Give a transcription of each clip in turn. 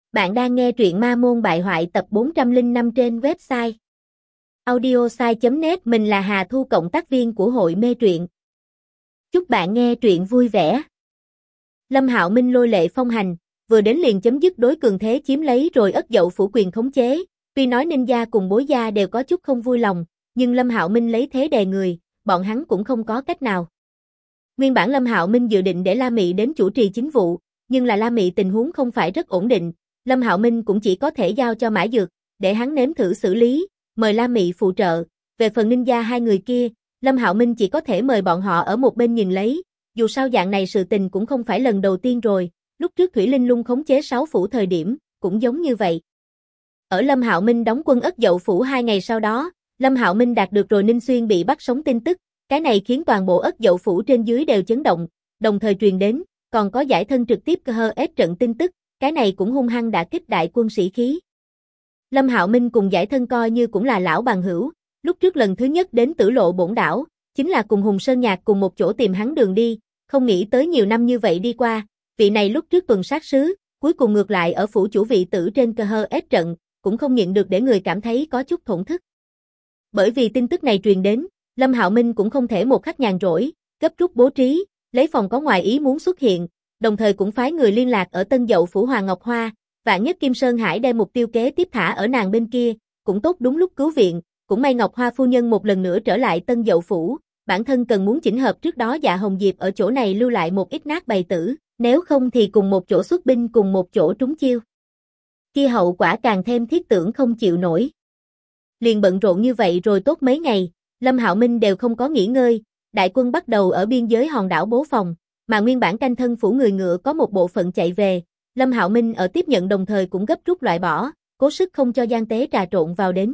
Bạn đang nghe truyện Ma Môn Bại Hoại tập 405 trên website audiosai.net. Mình là Hà Thu, cộng tác viên của hội mê truyện. Chúc bạn nghe truyện vui vẻ. Lâm Hạo Minh lôi lệ phong hành, vừa đến liền chấm dứt đối cường thế chiếm lấy rồi ất dậu phủ quyền khống chế. Tuy nói Ninh gia cùng Bối gia đều có chút không vui lòng, nhưng Lâm Hạo Minh lấy thế đè người, bọn hắn cũng không có cách nào. Nguyên bản Lâm Hạo Minh dự định để La Mị đến chủ trì chính vụ, nhưng là La Mị tình huống không phải rất ổn định. Lâm Hạo Minh cũng chỉ có thể giao cho Mã Dược, để hắn nếm thử xử lý, mời La Mị phụ trợ. Về phần Ninh gia hai người kia, Lâm Hạo Minh chỉ có thể mời bọn họ ở một bên nhìn lấy, dù sao dạng này sự tình cũng không phải lần đầu tiên rồi, lúc trước Thủy Linh Lung khống chế 6 phủ thời điểm, cũng giống như vậy. Ở Lâm Hạo Minh đóng quân ất dậu phủ 2 ngày sau đó, Lâm Hạo Minh đạt được rồi Ninh Xuyên bị bắt sống tin tức, cái này khiến toàn bộ ất dậu phủ trên dưới đều chấn động, đồng thời truyền đến, còn có giải thân trực tiếp KHS trận tin tức. Cái này cũng hung hăng đả kích đại quân sĩ khí. Lâm Hạo Minh cùng giải thân coi như cũng là lão bằng hữu, lúc trước lần thứ nhất đến Tử Lộ Bổn đảo, chính là cùng Hùng Sơn Nhạc cùng một chỗ tìm hắn đường đi, không nghĩ tới nhiều năm như vậy đi qua, vị này lúc trước tuần sát sứ, cuối cùng ngược lại ở phủ chủ vị tử trên KHS trận, cũng không nhịn được để người cảm thấy có chút thổn thức. Bởi vì tin tức này truyền đến, Lâm Hạo Minh cũng không thể một khắc nhàn rỗi, gấp rút bố trí, lấy phòng có ngoài ý muốn xuất hiện. Đồng thời cũng phái người liên lạc ở Tân Dậu phủ Hoàng Ngọc Hoa, vạn nhất Kim Sơn Hải đem mục tiêu kế tiếp thả ở nàng bên kia, cũng tốt đúng lúc cứu viện, cũng may Ngọc Hoa phu nhân một lần nữa trở lại Tân Dậu phủ, bản thân cần muốn chỉnh hợp trước đó Dạ Hồng Diệp ở chỗ này lưu lại một ít nát bày tử, nếu không thì cùng một chỗ xuất binh cùng một chỗ trúng chiêu. Kia hậu quả càng thêm thiết tưởng không chịu nổi. Liền bận rộn như vậy rồi tốt mấy ngày, Lâm Hạo Minh đều không có nghỉ ngơi, đại quân bắt đầu ở biên giới hòn đảo bố phòng. Mà nguyên bản canh thân phủ người ngựa có một bộ phận chạy về, Lâm Hạo Minh ở tiếp nhận đồng thời cũng gấp rút loại bỏ, cố sức không cho gian tế trà trộn vào đến.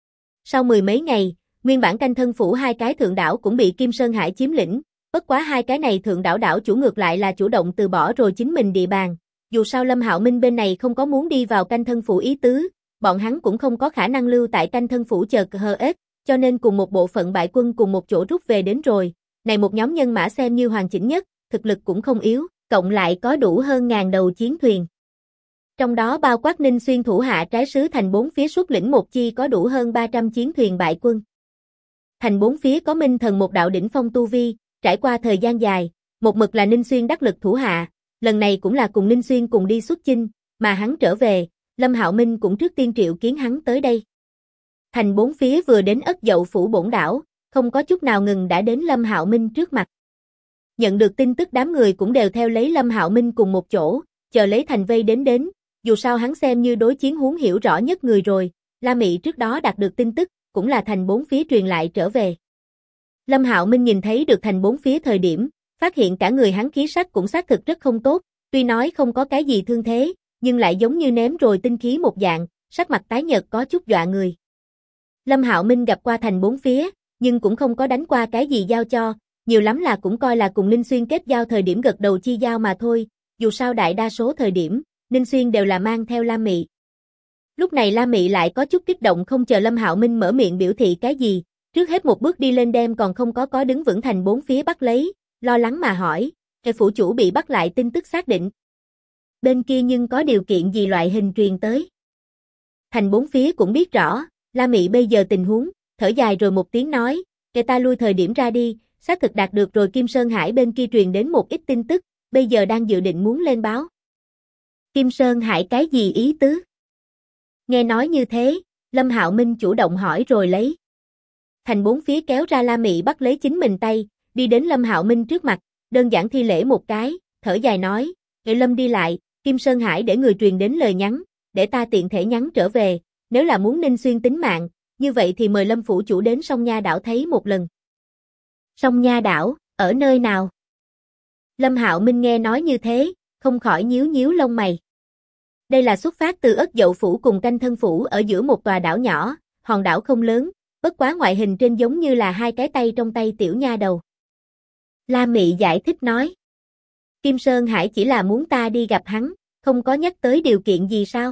Sau 10 mấy ngày, nguyên bản canh thân phủ hai cái thượng đảo cũng bị Kim Sơn Hải chiếm lĩnh, bất quá hai cái này thượng đảo đảo chủ ngược lại là chủ động từ bỏ rồi chính mình địa bàn. Dù sao Lâm Hạo Minh bên này không có muốn đi vào canh thân phủ ý tứ, bọn hắn cũng không có khả năng lưu tại canh thân phủ chờ KHS, cho nên cùng một bộ phận bại quân cùng một chỗ rút về đến rồi. Này một nhóm nhân mã xem như hoàn chỉnh nhất, thực lực cũng không yếu, cộng lại có đủ hơn 1000 đầu chiến thuyền. Trong đó bao quát Ninh Xuyên thủ hạ trái sứ thành bốn phía xuất lĩnh một chi có đủ hơn 300 chiến thuyền bại quân. Thành bốn phía có Minh Thần một đạo đỉnh phong tu vi, trải qua thời gian dài, một mực là Ninh Xuyên đắc lực thủ hạ, lần này cũng là cùng Ninh Xuyên cùng đi xuất chinh, mà hắn trở về, Lâm Hạo Minh cũng trước tiên triệu kiến hắn tới đây. Thành bốn phía vừa đến ất dậu phủ Bổn đảo, không có chút nào ngừng đã đến Lâm Hạo Minh trước mặt. Nhận được tin tức đám người cũng đều theo lấy Lâm Hạo Minh cùng một chỗ, chờ lấy thành vây đến, dù sao hắn xem như đối chiến huống hiểu rõ nhất người rồi, La Mị trước đó đạt được tin tức, cũng là thành bốn phía truyền lại trở về. Lâm Hạo Minh nhìn thấy được thành bốn phía thời điểm, phát hiện cả người hắn khí sắc cũng xác thực rất không tốt, tuy nói không có cái gì thương thế, nhưng lại giống như ném rồi tinh khí một dạng, sắc mặt tái nhợt có chút dọa người. Lâm Hạo Minh gặp qua thành bốn phía, nhưng cũng không có đánh qua cái gì giao cho, nhiều lắm là cũng coi là cùng Ninh Xuyên kết giao thời điểm gật đầu chi giao mà thôi, dù sao đại đa số thời điểm, Ninh Xuyên đều là mang theo La Mị. Lúc này La Mị lại có chút kích động, không chờ Lâm Hạo Minh mở miệng biểu thị cái gì, trước hết một bước đi lên đem còn không có đứng vững thành bốn phía bắt lấy, lo lắng mà hỏi, phủ chủ bị bắt lại tin tức xác định. Bên kia nhưng có điều kiện gì loại hình truyền tới. Thành bốn phía cũng biết rõ, La Mị bây giờ tình huống, thở dài rồi một tiếng nói, ta lui thời điểm ra đi, xác thực đạt được rồi Kim Sơn Hải bên kia truyền đến một ít tin tức, bây giờ đang dự định muốn lên báo. Kim Sơn Hải cái gì ý tứ? Nghe nói như thế, Lâm Hạo Minh chủ động hỏi rồi lấy. Thành bốn phía kéo ra La Mị bắt lấy chính mình tay, đi đến Lâm Hạo Minh trước mặt, đơn giản thi lễ một cái, thở dài nói, Lâm đi lại, Kim Sơn Hải để người truyền đến lời nhắn, để ta tiện thể nhắn trở về, nếu là muốn Ninh Xuyên tính mạng, như vậy thì mời Lâm phủ chủ đến Song Nha đảo thấy một lần. Song Nha đảo, ở nơi nào? Lâm Hạo Minh nghe nói như thế, không khỏi nhíu lông mày. Đây là xuất phát từ ất dậu phủ cùng canh thân phủ ở giữa một tòa đảo nhỏ, hòn đảo không lớn, bất quá ngoại hình trên giống như là hai cái tay trong tay tiểu nha đầu. La Mị giải thích nói. Kim Sơn Hải chỉ là muốn ta đi gặp hắn, không có nhắc tới điều kiện gì sao?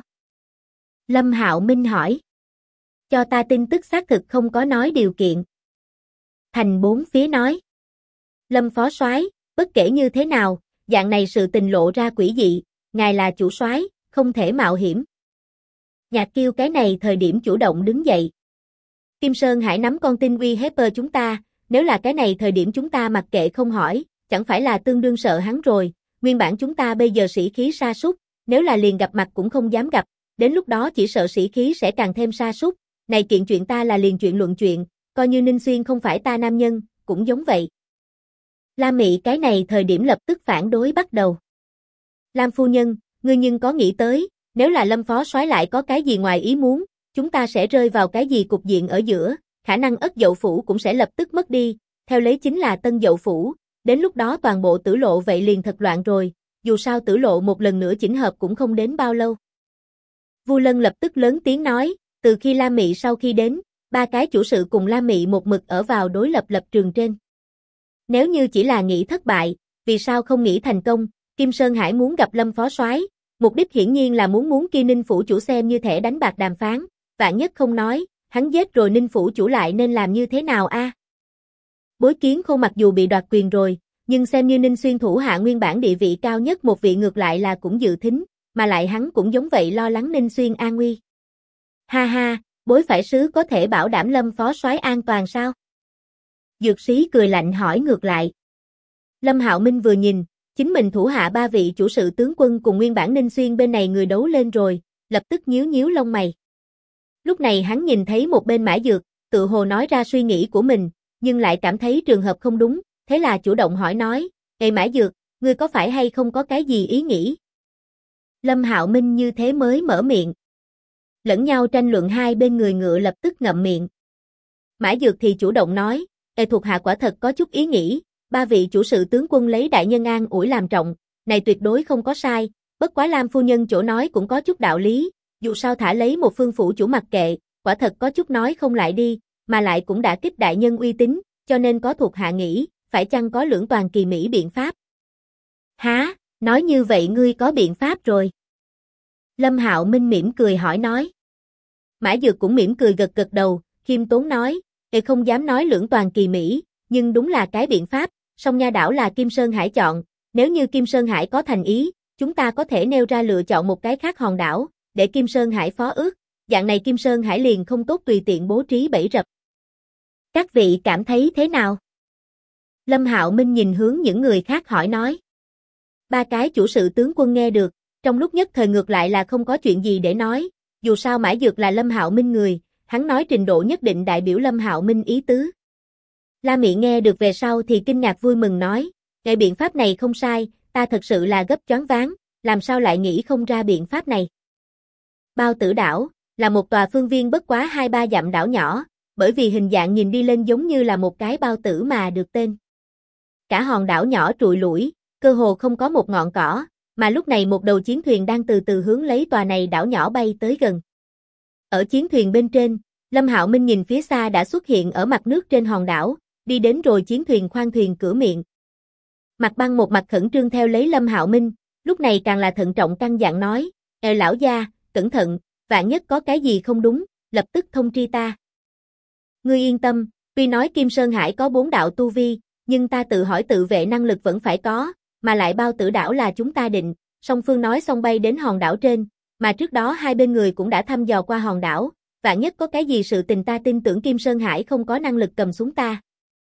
Lâm Hạo Minh hỏi. Cho ta tin tức xác thực không có nói điều kiện. Thành bốn phía nói. Lâm phó soái, bất kể như thế nào, dạng này sự tình lộ ra quỷ dị, ngài là chủ soái, không thể mạo hiểm. Nhạc Kiêu cái này thời điểm chủ động đứng dậy. Kim Sơn Hải nắm con tin uy hiếp chúng ta, nếu là cái này thời điểm chúng ta mặc kệ không hỏi, chẳng phải là tương đương sợ hắn rồi, nguyên bản chúng ta bây giờ sĩ khí sa sút, nếu là liền gặp mặt cũng không dám gặp, đến lúc đó chỉ sợ sĩ khí sẽ càng thêm sa sút, này kiện chuyện ta là liền chuyện luận chuyện, coi như Ninh Xuyên không phải ta nam nhân, cũng giống vậy. Lam Mị cái này thời điểm lập tức phản đối bắt đầu. Lam phu nhân, ngươi nhưng có nghĩ tới, nếu là Lâm phó soái lại có cái gì ngoài ý muốn, chúng ta sẽ rơi vào cái gì cục diện ở giữa, khả năng Ất Dậu phủ cũng sẽ lập tức mất đi, theo lấy chính là Tân Dậu phủ, đến lúc đó toàn bộ Tử Lộ vậy liền thật loạn rồi, dù sao Tử Lộ một lần nữa chỉnh hợp cũng không đến bao lâu. Vu Lân lập tức lớn tiếng nói, từ khi Lam Mị sau khi đến, ba cái chủ sự cùng Lam Mị một mực ở vào đối lập lập trường trên. Nếu như chỉ là nghĩ thất bại, vì sao không nghĩ thành công, Kim Sơn Hải muốn gặp Lâm phó soái, mục đích hiển nhiên là muốn kia Ninh phủ chủ xem như thẻ đánh bạc đàm phán, vạn nhất không nói, hắn giết rồi Ninh phủ chủ lại nên làm như thế nào a? Bối Kiến Khôn mặc dù bị đoạt quyền rồi, nhưng xem như Ninh Xuyên thủ hạ nguyên bản địa vị cao nhất một vị ngược lại là cũng dự thính, mà lại hắn cũng giống vậy lo lắng Ninh Xuyên an nguy. Ha ha, Bối phải sứ có thể bảo đảm Lâm phó soái an toàn sao? Dược Sĩ cười lạnh hỏi ngược lại. Lâm Hạo Minh vừa nhìn, chính mình thủ hạ ba vị chủ sự tướng quân cùng nguyên bản Ninh Xuyên bên này người đấu lên rồi, lập tức nhíu nhíu lông mày. Lúc này hắn nhìn thấy một bên Mã Dược, tự hồ nói ra suy nghĩ của mình, nhưng lại cảm thấy trường hợp không đúng, thế là chủ động hỏi nói, "Ê Mã Dược, ngươi có phải hay không có cái gì ý nghĩ?" Lâm Hạo Minh như thế mới mở miệng. Lẫn nhau tranh luận hai bên người ngựa lập tức ngậm miệng. Mã Dược thì chủ động nói, "Ê thuộc hạ quả thật có chút ý nghĩ, ba vị chủ sự tướng quân lấy đại nhân an ủi làm trọng, này tuyệt đối không có sai, bất quá Lam phu nhân chỗ nói cũng có chút đạo lý, dù sao thả lấy một phương phủ chủ mặc kệ, quả thật có chút nói không lại đi, mà lại cũng đã kích đại nhân uy tín, cho nên có thuộc hạ nghĩ, phải chăng có lưỡng toàn kỳ mỹ biện pháp?" Há, nói như vậy ngươi có biện pháp rồi. Lâm Hạo Minh mỉm cười hỏi nói. Mã Dược cũng mỉm cười gật gật đầu, khiêm tốn nói, không dám nói lưỡng toàn kỳ mỹ, nhưng đúng là cái biện pháp, Song Nha đảo là Kim Sơn Hải chọn, nếu như Kim Sơn Hải có thành ý, chúng ta có thể nêu ra lựa chọn một cái khác hòn đảo, để Kim Sơn Hải phó ước, dạng này Kim Sơn Hải liền không tốt tùy tiện bố trí bẫy rập. Các vị cảm thấy thế nào? Lâm Hạo Minh nhìn hướng những người khác hỏi nói. Ba cái chủ sự tướng quân nghe được, trong lúc nhất thời ngược lại là không có chuyện gì để nói, dù sao Mã Dược là Lâm Hạo Minh người, hắn nói trình độ nhất định đại biểu Lâm Hạo Minh ý tứ. La Mị nghe được về sau thì kinh ngạc vui mừng nói, "Cái biện pháp này không sai, ta thật sự là gấp choáng váng, làm sao lại nghĩ không ra biện pháp này?" Bao Tử đảo là một tòa phương viên bất quá 2-3 dặm đảo nhỏ, bởi vì hình dạng nhìn đi lên giống như là một cái bao tử mà được tên. Cả hòn đảo nhỏ trụi lủi, cơ hồ không có một ngọn cỏ, mà lúc này một đầu chiến thuyền đang từ từ hướng lấy tòa này đảo nhỏ bay tới gần. Ở chiến thuyền bên trên, Lâm Hạo Minh nhìn phía xa đã xuất hiện ở mặt nước trên hòn đảo, đi đến rồi chiến thuyền khoang thuyền cửa miệng. Mặt Băng một mặt khẩn trương theo lấy Lâm Hạo Minh, lúc này càng là thận trọng căn dặn nói, lão gia, cẩn thận, vạn nhất có cái gì không đúng, lập tức thông tri ta." "Ngươi yên tâm, tuy nói Kim Sơn Hải có 4 đạo tu vi, nhưng ta tự hỏi tự vệ năng lực vẫn phải có, mà lại Bao Tử đảo là chúng ta định." Song phương nói xong bay đến hòn đảo trên, mà trước đó hai bên người cũng đã thăm dò qua hòn đảo, vạn nhất có cái gì sự tình ta tin tưởng Kim Sơn Hải không có năng lực cầm xuống ta.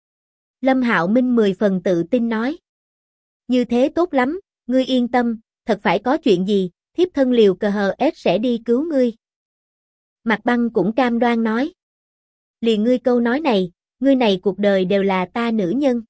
Lâm Hạo Minh 10 phần tự tin nói. "Như thế tốt lắm, ngươi yên tâm, thật phải có chuyện gì, thiếp thân liều cờ hờ ết sẽ đi cứu ngươi." Mặt Băng cũng cam đoan nói. "Liền ngươi câu nói này, ngươi này cuộc đời đều là ta nữ nhân."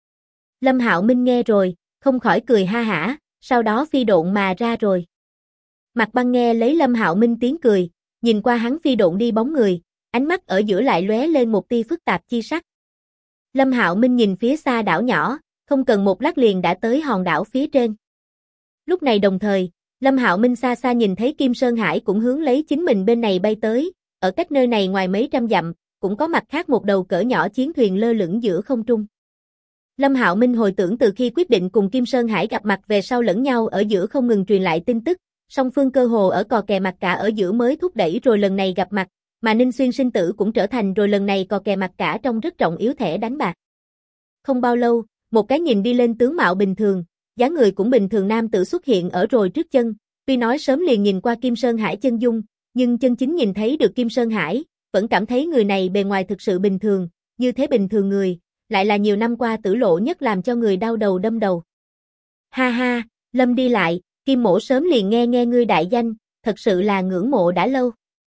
Lâm Hạo Minh nghe rồi, không khỏi cười ha hả, sau đó phi độn mà ra rồi. Mặt Băng nghe lấy Lâm Hạo Minh tiếng cười, nhìn qua hắn phi độn đi bóng người, ánh mắt ở giữa lại lóe lên một tia phức tạp chi sắc. Lâm Hạo Minh nhìn phía xa đảo nhỏ, không cần một lát liền đã tới hòn đảo phía trên. Lúc này đồng thời, Lâm Hạo Minh xa xa nhìn thấy Kim Sơn Hải cũng hướng lấy chính mình bên này bay tới, ở cách nơi này ngoài mấy trăm dặm, cũng có mặt khác một đầu cỡ nhỏ chiến thuyền lơ lửng giữa không trung. Lâm Hạo Minh hồi tưởng từ khi quyết định cùng Kim Sơn Hải gặp mặt về sau lẫn nhau ở giữa không ngừng truyền lại tin tức, song phương cơ hồ ở cò kè mặt cả ở giữa mới thúc đẩy rồi lần này gặp mặt, mà Ninh Xuyên sinh tử cũng trở thành rồi lần này cò kè mặt cả trong rất trọng yếu thẻ đánh bạc. Không bao lâu, một cái nhìn đi lên tướng mạo bình thường, dáng người cũng bình thường nam tử xuất hiện ở rồi trước chân, Tuy nói sớm liền nhìn qua Kim Sơn Hải chân dung, nhưng chân chính nhìn thấy được Kim Sơn Hải, vẫn cảm thấy người này bề ngoài thực sự bình thường, như thế bình thường người, lại là nhiều năm qua Tử Lộ nhất làm cho người đau đầu đâm đầu. Ha ha, Lâm đi lại, Kim mỗ sớm liền nghe ngươi đại danh, thật sự là ngưỡng mộ đã lâu.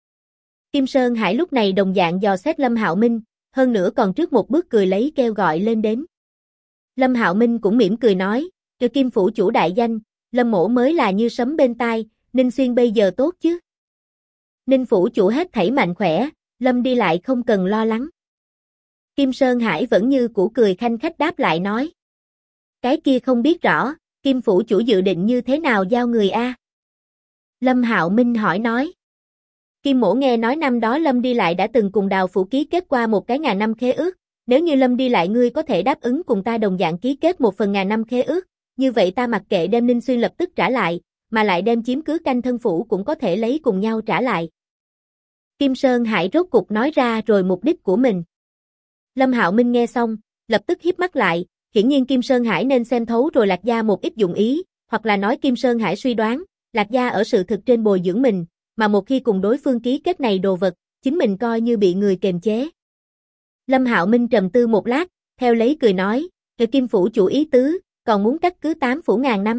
Kim Sơn Hải lúc này đồng dạng dò xét Lâm Hạo Minh, hơn nữa còn trước một bước cười lấy kêu gọi lên đến. Lâm Hạo Minh cũng mỉm cười nói, "Trừ Kim phủ chủ đại danh, Lâm mỗ mới là như sấm bên tai, Ninh Xuyên bây giờ tốt chứ?" Ninh phủ chủ hết thảy mạnh khỏe, Lâm đi lại không cần lo lắng. Kim Sơn Hải vẫn như cũ cười khanh khách đáp lại nói. Cái kia không biết rõ, Kim phủ chủ dự định như thế nào giao người a? Lâm Hạo Minh hỏi nói. Kim mỗ nghe nói năm đó Lâm đi lại đã từng cùng Đào phủ ký kết qua một cái ngàn năm khế ước, nếu như Lâm đi lại ngươi có thể đáp ứng cùng ta đồng dạng ký kết một phần ngàn năm khế ước, như vậy ta mặc kệ đem Ninh Xuyên lập tức trả lại, mà lại đem chiếm cứ Canh Thân phủ cũng có thể lấy cùng nhau trả lại. Kim Sơn Hải rốt cục nói ra rồi mục đích của mình. Lâm Hạo Minh nghe xong, lập tức híp mắt lại, hiển nhiên Kim Sơn Hải nên xem thấu rồi Lạc Gia một ít dụng ý, hoặc là nói Kim Sơn Hải suy đoán, Lạc Gia ở sự thực trên bồi dưỡng mình, mà một khi cùng đối phương ký kết này đồ vật, chính mình coi như bị người kềm chế. Lâm Hạo Minh trầm tư một lát, theo lấy cười nói, "Từ Kim phủ chủ ý tứ, còn muốn cắt cứ 8 phủ ngàn năm."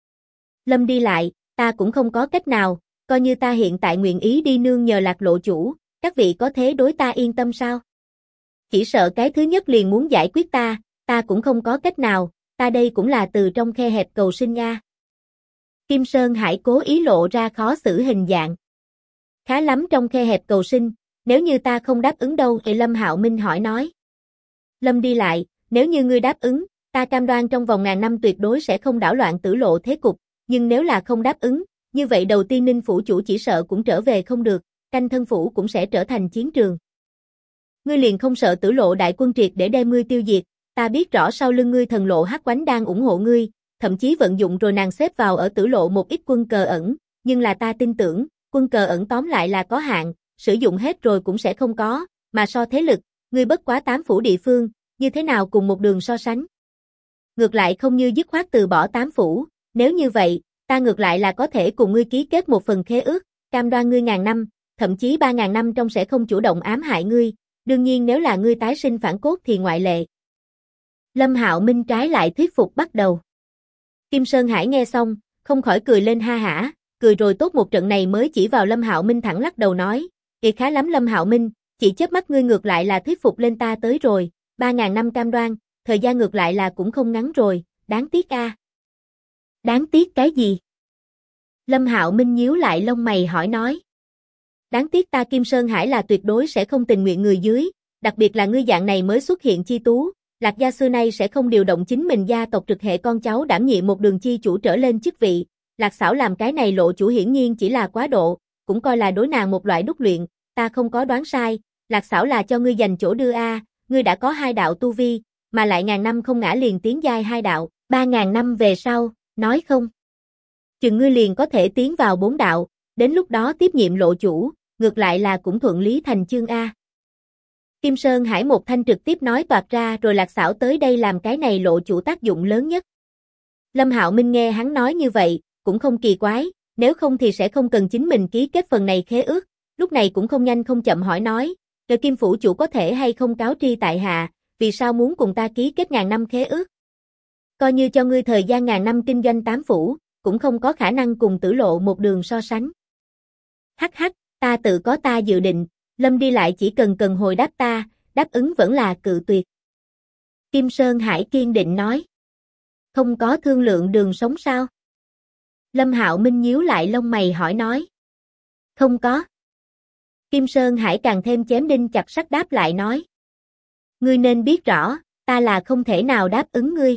Lâm đi lại, ta cũng không có cách nào, coi như ta hiện tại nguyện ý đi nương nhờ Lạc lộ chủ, các vị có thế đối ta yên tâm sao? Chỉ sợ cái thứ nhất liền muốn giải quyết ta cũng không có cách nào, ta đây cũng là từ trong khe hẹp cầu sinh nha. Kim Sơn Hải cố ý lộ ra khó xử hình dạng. Khá lắm trong khe hẹp cầu sinh, nếu như ta không đáp ứng đâu, thì Lâm Hạo Minh hỏi nói. Lâm đi lại, nếu như ngươi đáp ứng, ta cam đoan trong vòng ngàn năm tuyệt đối sẽ không đảo loạn Tử Lộ thế cục, nhưng nếu là không đáp ứng, như vậy đầu tiên Ninh phủ chủ chỉ sợ cũng trở về không được, Canh Thân phủ cũng sẽ trở thành chiến trường. Ngươi liền không sợ Tử Lộ đại quân triệt để đem ngươi tiêu diệt, ta biết rõ sau lưng ngươi Thần Lộ Hắc Oánh đang ủng hộ ngươi, thậm chí vận dụng rồi nàng xếp vào ở Tử Lộ một ít quân cờ ẩn, nhưng là ta tin tưởng, quân cờ ẩn tóm lại là có hạn, sử dụng hết rồi cũng sẽ không có, mà so thế lực, ngươi bất quá 8 phủ địa phương, như thế nào cùng một đường so sánh. Ngược lại không như dứt khoát từ bỏ 8 phủ, nếu như vậy, ta ngược lại là có thể cùng ngươi ký kết một phần khế ước, cam đoan ngươi ngàn năm, thậm chí 3.000 năm trong sẽ không chủ động ám hại ngươi, đương nhiên nếu là ngươi tái sinh phản cốt thì ngoại lệ. Lâm Hạo Minh trái lại thuyết phục bắt đầu. Kim Sơn Hải nghe xong, không khỏi cười lên ha hả, cười rồi tốt một trận này mới chỉ vào Lâm Hạo Minh thẳng lắc đầu nói, "Kìa khá lắm Lâm Hạo Minh, chỉ chớp mắt ngươi ngược lại là thuyết phục lên ta tới rồi, 3.000 năm cam đoan, thời gian ngược lại là cũng không ngắn rồi, đáng tiếc a." Đáng tiếc cái gì? Lâm Hạo Minh nhíu lại lông mày hỏi nói. Đáng tiếc ta Kim Sơn Hải là tuyệt đối sẽ không tình nguyện người dưới, đặc biệt là ngươi dạng này mới xuất hiện chi tú, Lạc gia xưa nay sẽ không điều động chính mình gia tộc trực hệ con cháu đảm nhiệm một đường chi chủ trở lên chức vị, Lạc Sảo làm cái này lộ chủ hiển nhiên chỉ là quá độ, cũng coi là đối nàng một loại đúc luyện, ta không có đoán sai, Lạc Sảo là cho ngươi dành chỗ đưa a, ngươi đã có 2 đạo tu vi, mà lại ngàn năm không ngã liền tiến giai 2 đạo, 3.000 năm về sau, nói không? Chừng ngươi liền có thể tiến vào 4 đạo, đến lúc đó tiếp nhiệm lộ chủ, ngược lại là cũng thuận lý thành chương a. Kim Sơn Hải một thanh trực tiếp nói toạc ra rồi Lạc Sảo tới đây làm cái này lộ chủ tác dụng lớn nhất. Lâm Hạo Minh nghe hắn nói như vậy, cũng không kỳ quái, nếu không thì sẽ không cần chính mình ký kết phần này khế ước, lúc này cũng không nhanh không chậm hỏi nói, "Trời Kim phủ chủ có thể hay không cáo tri tại hạ, vì sao muốn cùng ta ký kết ngàn năm khế ước? Coi như cho ngươi thời gian ngàn năm kinh doanh 8 phủ, cũng không có khả năng cùng Tử Lộ một đường so sánh." Hắc hắc, ta tự có ta dự định, Lâm đi lại chỉ cần hồi đáp ta, đáp ứng vẫn là cự tuyệt. Kim Sơn Hải kiên định nói. Không có thương lượng đường sống sao? Lâm Hạo Minh nhíu lại lông mày hỏi nói. Không có. Kim Sơn Hải càng thêm chém đinh chặt sắt đáp lại nói. Ngươi nên biết rõ, ta là không thể nào đáp ứng ngươi.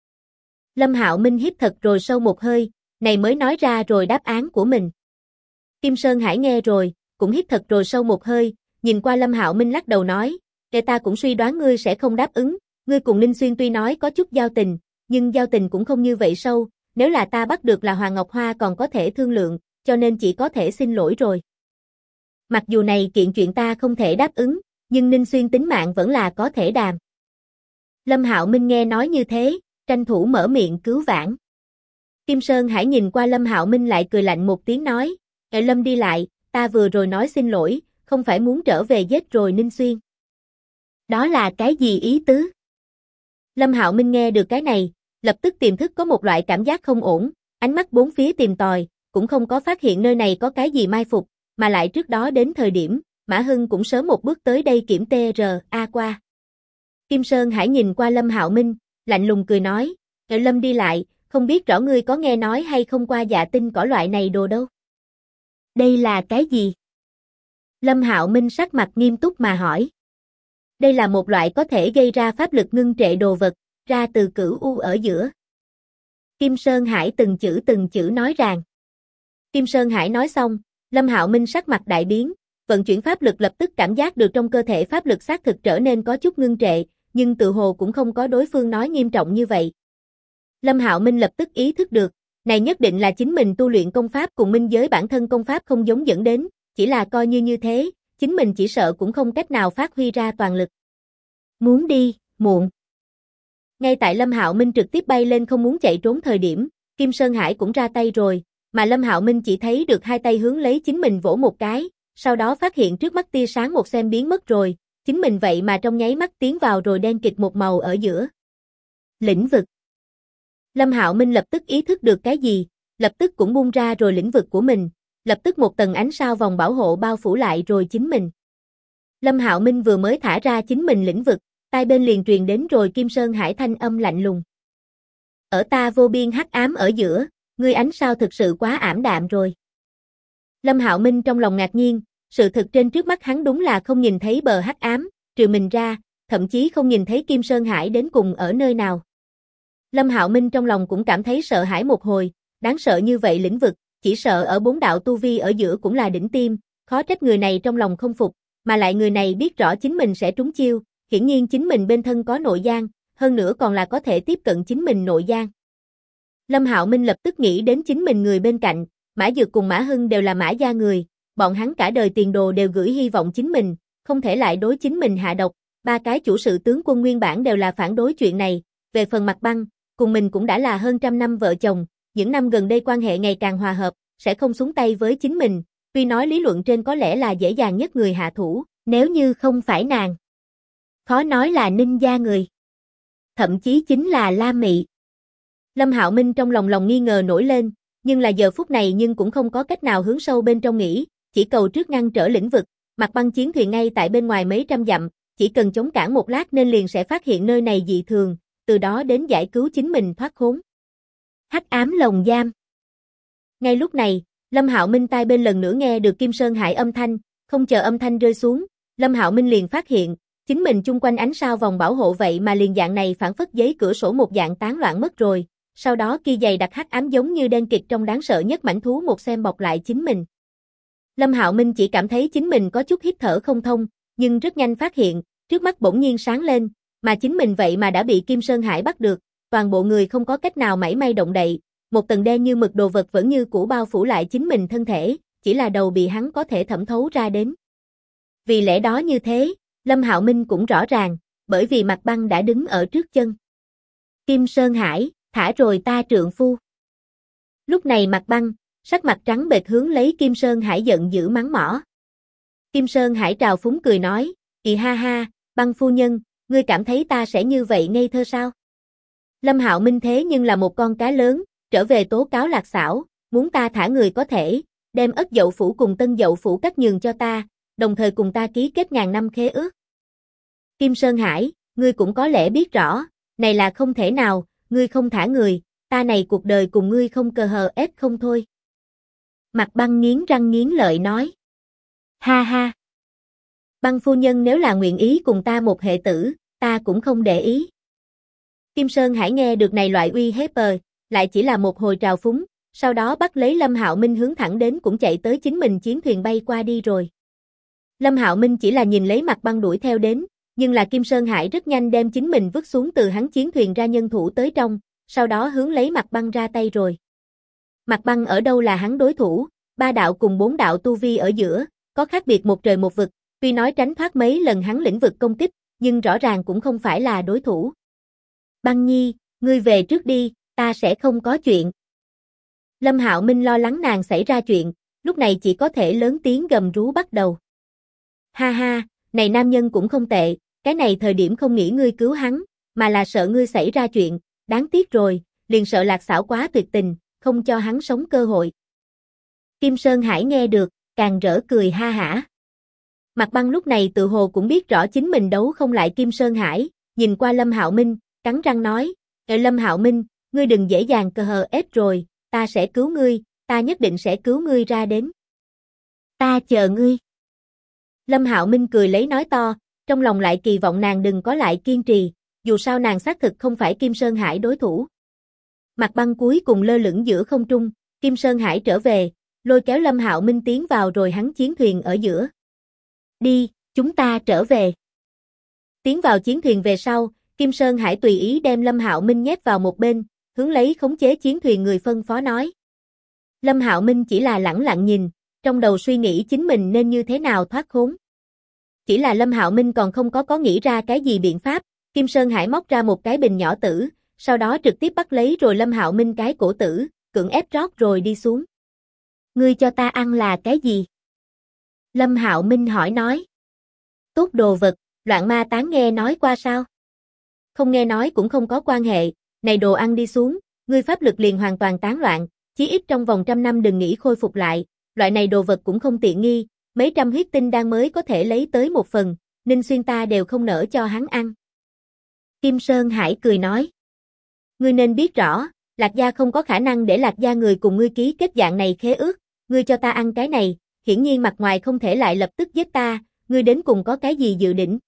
Lâm Hạo Minh hít thật rồi sâu một hơi, này mới nói ra rồi đáp án của mình. Kim Sơn Hải nghe rồi, cũng hít thật rồi sâu một hơi, nhìn qua Lâm Hạo Minh lắc đầu nói, "Kẻ ta cũng suy đoán ngươi sẽ không đáp ứng, ngươi cùng Ninh Xuyên tuy nói có chút giao tình, nhưng giao tình cũng không như vậy sâu, nếu là ta bắt được là Hoàng Ngọc Hoa còn có thể thương lượng, cho nên chỉ có thể xin lỗi rồi. Mặc dù này kiện chuyện ta không thể đáp ứng, nhưng Ninh Xuyên tính mạng vẫn là có thể đàm." Lâm Hạo Minh nghe nói như thế, tranh thủ mở miệng cứu vãn. Kim Sơn Hải nhìn qua Lâm Hạo Minh lại cười lạnh một tiếng nói, Lâm đi lại, ta vừa rồi nói xin lỗi, không phải muốn trở về giết rồi Ninh Xuyên. Đó là cái gì ý tứ? Lâm Hạo Minh nghe được cái này, lập tức tiềm thức có một loại cảm giác không ổn, ánh mắt bốn phía tìm tòi, cũng không có phát hiện nơi này có cái gì mai phục, mà lại trước đó đến thời điểm, Mã Hưng cũng sớm một bước tới đây kiểm TRA qua. Kim Sơn Hải nhìn qua Lâm Hạo Minh, lạnh lùng cười nói, Lâm đi lại, không biết rõ ngươi có nghe nói hay không qua dạ tinh cỏ loại này đồ đâu. Đây là cái gì? Lâm Hạo Minh sắc mặt nghiêm túc mà hỏi. Đây là một loại có thể gây ra pháp lực ngưng trệ đồ vật, ra từ cửu u ở giữa. Kim Sơn Hải từng chữ nói ràng. Kim Sơn Hải nói xong, Lâm Hạo Minh sắc mặt đại biến, vận chuyển pháp lực lập tức cảm giác được trong cơ thể pháp lực xác thực trở nên có chút ngưng trệ, nhưng tự hồ cũng không có đối phương nói nghiêm trọng như vậy. Lâm Hạo Minh lập tức ý thức được, này nhất định là chính mình tu luyện công pháp cùng minh giới bản thân công pháp không giống dẫn đến, chỉ là coi như thế, chính mình chỉ sợ cũng không cách nào phát huy ra toàn lực. Muốn đi, muộn. Ngay tại Lâm Hạo Minh trực tiếp bay lên không muốn chạy trốn thời điểm, Kim Sơn Hải cũng ra tay rồi, mà Lâm Hạo Minh chỉ thấy được hai tay hướng lấy chính mình vỗ một cái, sau đó phát hiện trước mắt tia sáng một xem biến mất rồi, chính mình vậy mà trong nháy mắt tiến vào rồi đen kịt một màu ở giữa. Lĩnh vực. Lâm Hạo Minh lập tức ý thức được cái gì, lập tức cũng buông ra rồi lĩnh vực của mình, lập tức một tầng ánh sao vòng bảo hộ bao phủ lại rồi chính mình. Lâm Hạo Minh vừa mới thả ra chính mình lĩnh vực, tai bên liền truyền đến rồi Kim Sơn Hải thanh âm lạnh lùng. Ở ta vô biên hắc ám ở giữa, ngươi ánh sao thực sự quá ảm đạm rồi. Lâm Hạo Minh trong lòng ngạc nhiên, sự thực trên trước mắt hắn đúng là không nhìn thấy bờ hắc ám, trừ mình ra, thậm chí không nhìn thấy Kim Sơn Hải đến cùng ở nơi nào. Lâm Hạo Minh trong lòng cũng cảm thấy sợ hãi một hồi, đáng sợ như vậy lĩnh vực, chỉ sợ ở bốn đạo tu vi ở giữa cũng là đỉnh tiêm, khó trách người này trong lòng không phục, mà lại người này biết rõ chính mình sẽ trúng chiêu, hiển nhiên chính mình bên thân có nội gian, hơn nữa còn là có thể tiếp cận chính mình nội gian. Lâm Hạo Minh lập tức nghĩ đến chính mình người bên cạnh, Mã Dược cùng Mã Hưng đều là Mã gia người, bọn hắn cả đời tiền đồ đều gửi hy vọng chính mình, không thể lại đối chính mình hạ độc, ba cái chủ sự tướng quân nguyên bản đều là phản đối chuyện này, về phần Mạc Băng, cùng mình cũng đã là hơn trăm năm vợ chồng, những năm gần đây quan hệ ngày càng hòa hợp, sẽ không xuống tay với chính mình, tuy nói lý luận trên có lẽ là dễ dàng nhất người hạ thủ, nếu như không phải nàng. Khó nói là Ninh gia người. Thậm chí chính là La Mị. Lâm Hạo Minh trong lòng nghi ngờ nổi lên, nhưng là giờ phút này nhưng cũng không có cách nào hướng sâu bên trong nghĩ, chỉ cầu trước ngăn trở lĩnh vực, Mặt Băng chiến thuyền ngay tại bên ngoài mấy trăm dặm, chỉ cần chống cản một lát nên liền sẽ phát hiện nơi này dị thường, từ đó đến giải cứu chính mình thoát khốn. Hắc ám lồng giam. Ngay lúc này, Lâm Hạo Minh tai bên lần nữa nghe được Kim Sơn Hải âm thanh, không chờ âm thanh rơi xuống, Lâm Hạo Minh liền phát hiện, chính mình chung quanh ánh sao vòng bảo hộ vậy mà liền dạng này phản phất giấy cửa sổ một dạng tán loạn mất rồi, sau đó kia dày đặc hắc ám giống như đen kịt trong đáng sợ nhất mảnh thú một xem bọc lại chính mình. Lâm Hạo Minh chỉ cảm thấy chính mình có chút hít thở không thông, nhưng rất nhanh phát hiện, trước mắt bỗng nhiên sáng lên, mà chính mình vậy mà đã bị Kim Sơn Hải bắt được, toàn bộ người không có cách nào mảy may động đậy, một tầng đen như mực đồ vật vẫn như cũ bao phủ lại chính mình thân thể, chỉ là đầu bị hắn có thể thẩm thấu ra đến. Vì lẽ đó như thế, Lâm Hạo Minh cũng rõ ràng, bởi vì Mạc Băng đã đứng ở trước chân. Kim Sơn Hải, thả rồi ta trượng phu. Lúc này Mạc Băng, sắc mặt trắng bệch hướng lấy Kim Sơn Hải giận dữ mắng mỏ. Kim Sơn Hải trào phúng cười nói, ha ha, Băng phu nhân, ngươi cảm thấy ta sẽ như vậy ngây thơ sao? Lâm Hạo Minh thế nhưng là một con cá lớn, trở về tố cáo Lạc Xảo, muốn ta thả người có thể, đem Ất Dậu Phủ cùng Tân Dậu Phủ cắt nhường cho ta, đồng thời cùng ta ký kết ngàn năm khế ước. Kim Sơn Hải, ngươi cũng có lẽ biết rõ, này là không thể nào, ngươi không thả người, ta này cuộc đời cùng ngươi không cờ hờ ép không thôi. Mạc Băng nghiến răng nghiến lợi nói. Ha ha. Băng phu nhân nếu là nguyện ý cùng ta một hệ tử, ta cũng không để ý. Kim Sơn Hải nghe được này loại uy hiếp lại chỉ là một hồi trào phúng, sau đó bắt lấy Lâm Hạo Minh hướng thẳng đến cũng chạy tới chính mình chiến thuyền bay qua đi rồi. Lâm Hạo Minh chỉ là nhìn lấy Mạc Băng đuổi theo đến, nhưng là Kim Sơn Hải rất nhanh đem chính mình vứt xuống từ hắn chiến thuyền ra nhân thủ tới trong, sau đó hướng lấy Mạc Băng ra tay rồi. Mạc Băng ở đâu là hắn đối thủ, ba đạo cùng bốn đạo tu vi ở giữa, có khác biệt một trời một vực, tuy nói tránh thoát mấy lần hắn lĩnh vực công kích, nhưng rõ ràng cũng không phải là đối thủ. Băng Nhi, ngươi về trước đi, ta sẽ không có chuyện. Lâm Hạo Minh lo lắng nàng xảy ra chuyện, lúc này chỉ có thể lớn tiếng gầm rú bắt đầu. Ha ha, này nam nhân cũng không tệ, cái này thời điểm không nghĩ ngươi cứu hắn, mà là sợ ngươi xảy ra chuyện, đáng tiếc rồi, liền sợ Lạc Xảo quá tuyệt tình, không cho hắn sống cơ hội. Kim Sơn Hải nghe được, càng rỡ cười ha hả. Mạc Băng lúc này tự hồ cũng biết rõ chính mình đấu không lại Kim Sơn Hải, nhìn qua Lâm Hạo Minh, cắn răng nói, Lâm Hạo Minh, ngươi đừng dễ dàng cờ hờ ép rồi, ta sẽ cứu ngươi, ta nhất định sẽ cứu ngươi ra đến. Ta chờ ngươi. Lâm Hạo Minh cười lấy nói to, trong lòng lại kỳ vọng nàng đừng có lại kiên trì, dù sao nàng xác thực không phải Kim Sơn Hải đối thủ. Mạc Băng cuối cùng lơ lửng giữa không trung, Kim Sơn Hải trở về, lôi kéo Lâm Hạo Minh tiến vào rồi hắn chiến thuyền ở giữa. Đi, chúng ta trở về. Tiến vào chiến thuyền về sau, Kim Sơn Hải tùy ý đem Lâm Hạo Minh nhét vào một bên, hướng lấy khống chế chiến thuyền người phân phó nói. Lâm Hạo Minh chỉ là lẳng lặng nhìn, trong đầu suy nghĩ chính mình nên như thế nào thoát khốn. Chỉ là Lâm Hạo Minh còn không có nghĩ ra cái gì biện pháp, Kim Sơn Hải móc ra một cái bình nhỏ tử, sau đó trực tiếp bắt lấy rồi Lâm Hạo Minh cái cổ tử, cưỡng ép rót rồi đi xuống. Ngươi cho ta ăn là cái gì? Lâm Hạo Minh hỏi nói. Tốt đồ vật, loạn ma tán nghe nói qua sao? Không nghe nói cũng không có quan hệ, này đồ ăn đi xuống, ngươi pháp lực liền hoàn toàn tán loạn, chí ít trong vòng 100 năm đừng nghĩ khôi phục lại, loại này đồ vật cũng không tiện nghi, mấy trăm huyết tinh đan mới có thể lấy tới một phần, Ninh Xuyên ta đều không nỡ cho hắn ăn. Kim Sơn Hải cười nói. Ngươi nên biết rõ, Lạc gia không có khả năng để Lạc gia người cùng ngươi ký kết dạng này khế ước, ngươi cho ta ăn cái này, hiển nhiên mặt ngoài không thể lại lập tức giết ta, ngươi đến cùng có cái gì dự định?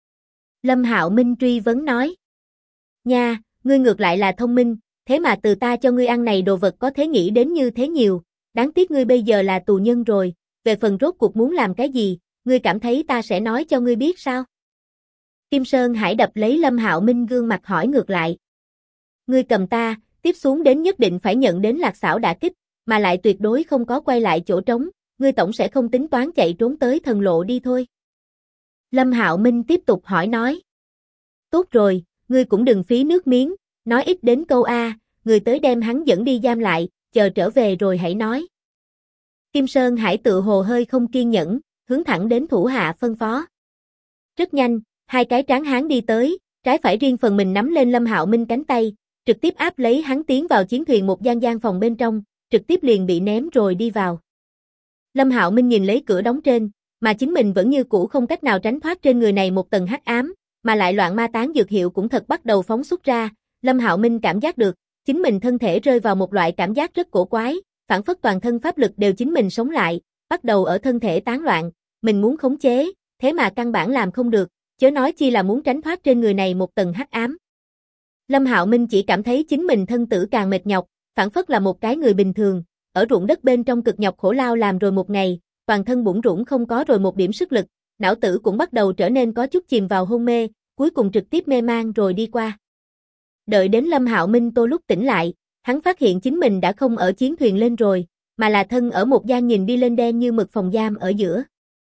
Lâm Hạo Minh truy vấn nói. Nha, ngươi ngược lại là thông minh, thế mà từ ta cho ngươi ăn này đồ vật có thể nghĩ đến như thế nhiều, đáng tiếc ngươi bây giờ là tù nhân rồi, về phần rốt cuộc muốn làm cái gì, ngươi cảm thấy ta sẽ nói cho ngươi biết sao? Kim Sơn Hải đập lấy Lâm Hạo Minh gương mặt hỏi ngược lại. Ngươi cầm ta, tiếp xuống đến nhất định phải nhận đến Lạc Xảo đả kích, mà lại tuyệt đối không có quay lại chỗ trống, ngươi tổng sẽ không tính toán chạy trốn tới thần lộ đi thôi. Lâm Hạo Minh tiếp tục hỏi nói. Tốt rồi, ngươi cũng đừng phí nước miếng, nói ít đến câu A, người tới đem hắn dẫn đi giam lại, chờ trở về rồi hãy nói. Kim Sơn Hải tự hồ hơi không kiên nhẫn, hướng thẳng đến thủ hạ phân phó. Rất nhanh, hai cái tráng hán đi tới, trái phải riêng phần mình nắm lên Lâm Hạo Minh cánh tay, trực tiếp áp lấy hắn tiến vào chiến thuyền một gian phòng bên trong, trực tiếp liền bị ném rồi đi vào. Lâm Hạo Minh nhìn lấy cửa đóng trên, mà chính mình vẫn như cũ không cách nào tránh thoát trên người này một tầng hắc ám, mà lại loạn ma tán dược hiệu cũng thật bắt đầu phóng xuất ra, Lâm Hạo Minh cảm giác được, chính mình thân thể rơi vào một loại cảm giác rất cổ quái, phản phất toàn thân pháp lực đều chính mình sống lại, bắt đầu ở thân thể tán loạn, mình muốn khống chế, thế mà căn bản làm không được, chớ nói chi là muốn tránh thoát trên người này một tầng hắc ám. Lâm Hạo Minh chỉ cảm thấy chính mình thân tử càng mệt nhọc, phản phất là một cái người bình thường, ở ruộng đất bên trong cực nhọc khổ lao làm rồi một ngày, toàn thân bủn rủn không có rồi một điểm sức lực, não tử cũng bắt đầu trở nên có chút chìm vào hôn mê, cuối cùng trực tiếp mê man rồi đi qua. Đợi đến Lâm Hạo Minh tô lúc tỉnh lại, hắn phát hiện chính mình đã không ở chiến thuyền lên rồi, mà là thân ở một gian nhìn đi lên đen như mực phòng giam ở giữa.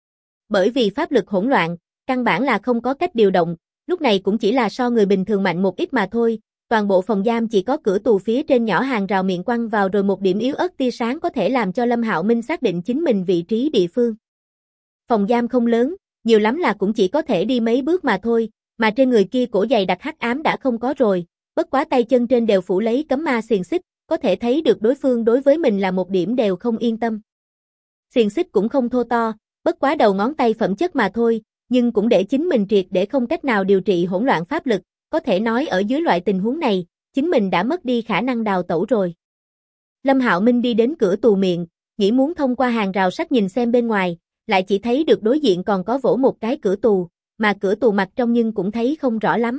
Bởi vì pháp lực hỗn loạn, căn bản là không có cách điều động, lúc này cũng chỉ là so người bình thường mạnh một ít mà thôi, toàn bộ phòng giam chỉ có cửa tù phía trên nhỏ hàng rào miệng quăng vào rồi một điểm yếu ớt tia sáng có thể làm cho Lâm Hạo Minh xác định chính mình vị trí địa phương. Phòng giam không lớn, nhiều lắm là cũng chỉ có thể đi mấy bước mà thôi, mà trên người kia cổ dày đặc hắc ám đã không có rồi, bất quá tay chân trên đều phủ lấy cấm ma xiềng xích, có thể thấy được đối phương đối với mình là một điểm đều không yên tâm. Xiềng xích cũng không thô to, bất quá đầu ngón tay phẩm chất mà thôi, nhưng cũng để chính mình triệt để không cách nào điều trị hỗn loạn pháp lực, có thể nói ở dưới loại tình huống này, chính mình đã mất đi khả năng đào tẩu rồi. Lâm Hạo Minh đi đến cửa tù miệng, nghĩ muốn thông qua hàng rào sắt nhìn xem bên ngoài, lại chỉ thấy được đối diện còn có vỗ một cái cửa tù, mà cửa tù mặt trong nhưng cũng thấy không rõ lắm.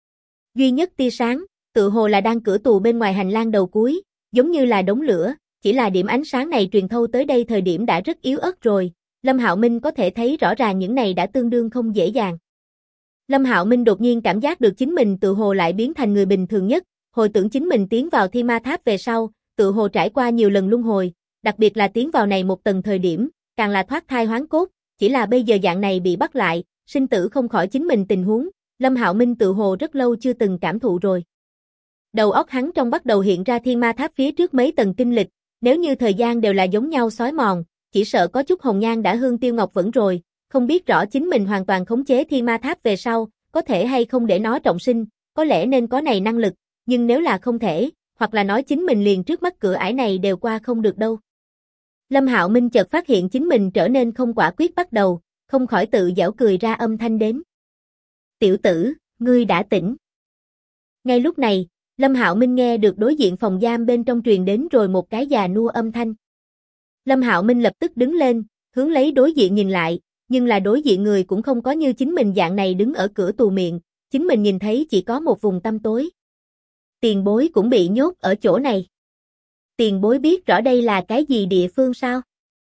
Duy nhất tia sáng, tự hồ là đang cửa tù bên ngoài hành lang đầu cuối, giống như là đống lửa, chỉ là điểm ánh sáng này truyền thâu tới đây thời điểm đã rất yếu ớt rồi, Lâm Hạo Minh có thể thấy rõ ràng những này đã tương đương không dễ dàng. Lâm Hạo Minh đột nhiên cảm giác được chính mình tự hồ lại biến thành người bình thường nhất, hồi tưởng chính mình tiến vào Thiên Ma Tháp về sau, tự hồ trải qua nhiều lần luân hồi, đặc biệt là tiến vào này một tầng thời điểm, càng là thoát thai hoán cốt, chỉ là bây giờ dạng này bị bắt lại, sinh tử không khỏi chính mình tình huống, Lâm Hạo Minh tự hồ rất lâu chưa từng cảm thụ rồi. Đầu óc hắn trong bắt đầu hiện ra Thiên Ma Tháp phía trước mấy tầng kinh lịch, nếu như thời gian đều là giống nhau xói mòn, chỉ sợ có chút hồng nhan đã hương tiêu ngọc vẫn rồi, không biết rõ chính mình hoàn toàn khống chế thiên ma tháp về sau, có thể hay không để nó trọng sinh, có lẽ nên có này năng lực, nhưng nếu là không thể, hoặc là nói chính mình liền trước mắt cửa ải này đều qua không được đâu. Lâm Hạo Minh chợt phát hiện chính mình trở nên không quả quyết bắt đầu, không khỏi tự giễu cười ra âm thanh đến. Tiểu tử, ngươi đã tỉnh. Ngay lúc này, Lâm Hạo Minh nghe được đối diện phòng giam bên trong truyền đến rồi một cái già nua âm thanh. Lâm Hạo Minh lập tức đứng lên, hướng lấy đối diện nhìn lại, nhưng là đối diện người cũng không có như chính mình dạng này đứng ở cửa tù miệng, chính mình nhìn thấy chỉ có một vùng tăm tối. Tiền bối cũng bị nhốt ở chỗ này. Tiền bối biết rõ đây là cái gì địa phương sao?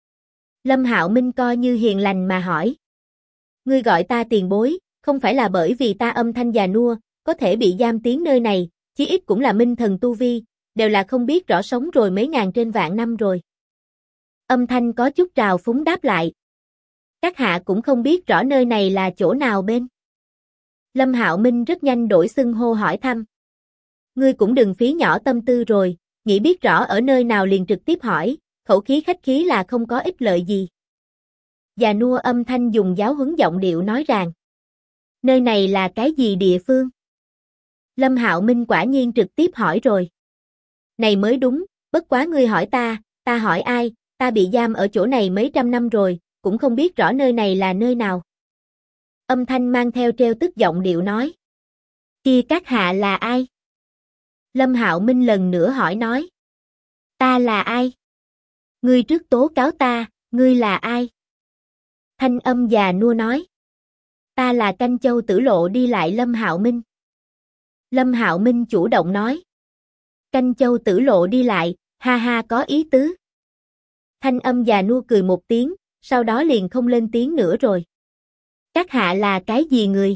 Lâm Hạo Minh coi như hiền lành mà hỏi. Ngươi gọi ta tiền bối, không phải là bởi vì ta âm thanh già nua, có thể bị giam tiến nơi này, chí ít cũng là minh thần tu vi, đều là không biết rõ sống rồi mấy ngàn trên vạn năm rồi. Âm thanh có chút trào phúng đáp lại. Các hạ cũng không biết rõ nơi này là chỗ nào bên. Lâm Hạo Minh rất nhanh đổi xưng hô hỏi thăm. Ngươi cũng đừng phí nhỏ tâm tư rồi, nghĩ biết rõ ở nơi nào liền trực tiếp hỏi, khẩu khí khách khí là không có ích lợi gì. Già nua âm thanh dùng giáo huấn giọng điệu nói rằng. Nơi này là cái gì địa phương? Lâm Hạo Minh quả nhiên trực tiếp hỏi rồi. Này mới đúng, bất quá ngươi hỏi ta hỏi ai, ta bị giam ở chỗ này mấy trăm năm rồi, cũng không biết rõ nơi này là nơi nào. Âm thanh mang theo trêu tức giọng điệu nói. Kia các hạ là ai? Lâm Hạo Minh lần nữa hỏi nói. Ta là ai? Ngươi trước tố cáo ta, ngươi là ai? Thanh âm già nua nói. Ta là Canh Châu Tử Lộ đi lại Lâm Hạo Minh. Lâm Hạo Minh chủ động nói. Canh Châu Tử Lộ đi lại, ha ha có ý tứ. Thanh âm già nua cười một tiếng, sau đó liền không lên tiếng nữa rồi. Các hạ là cái gì người?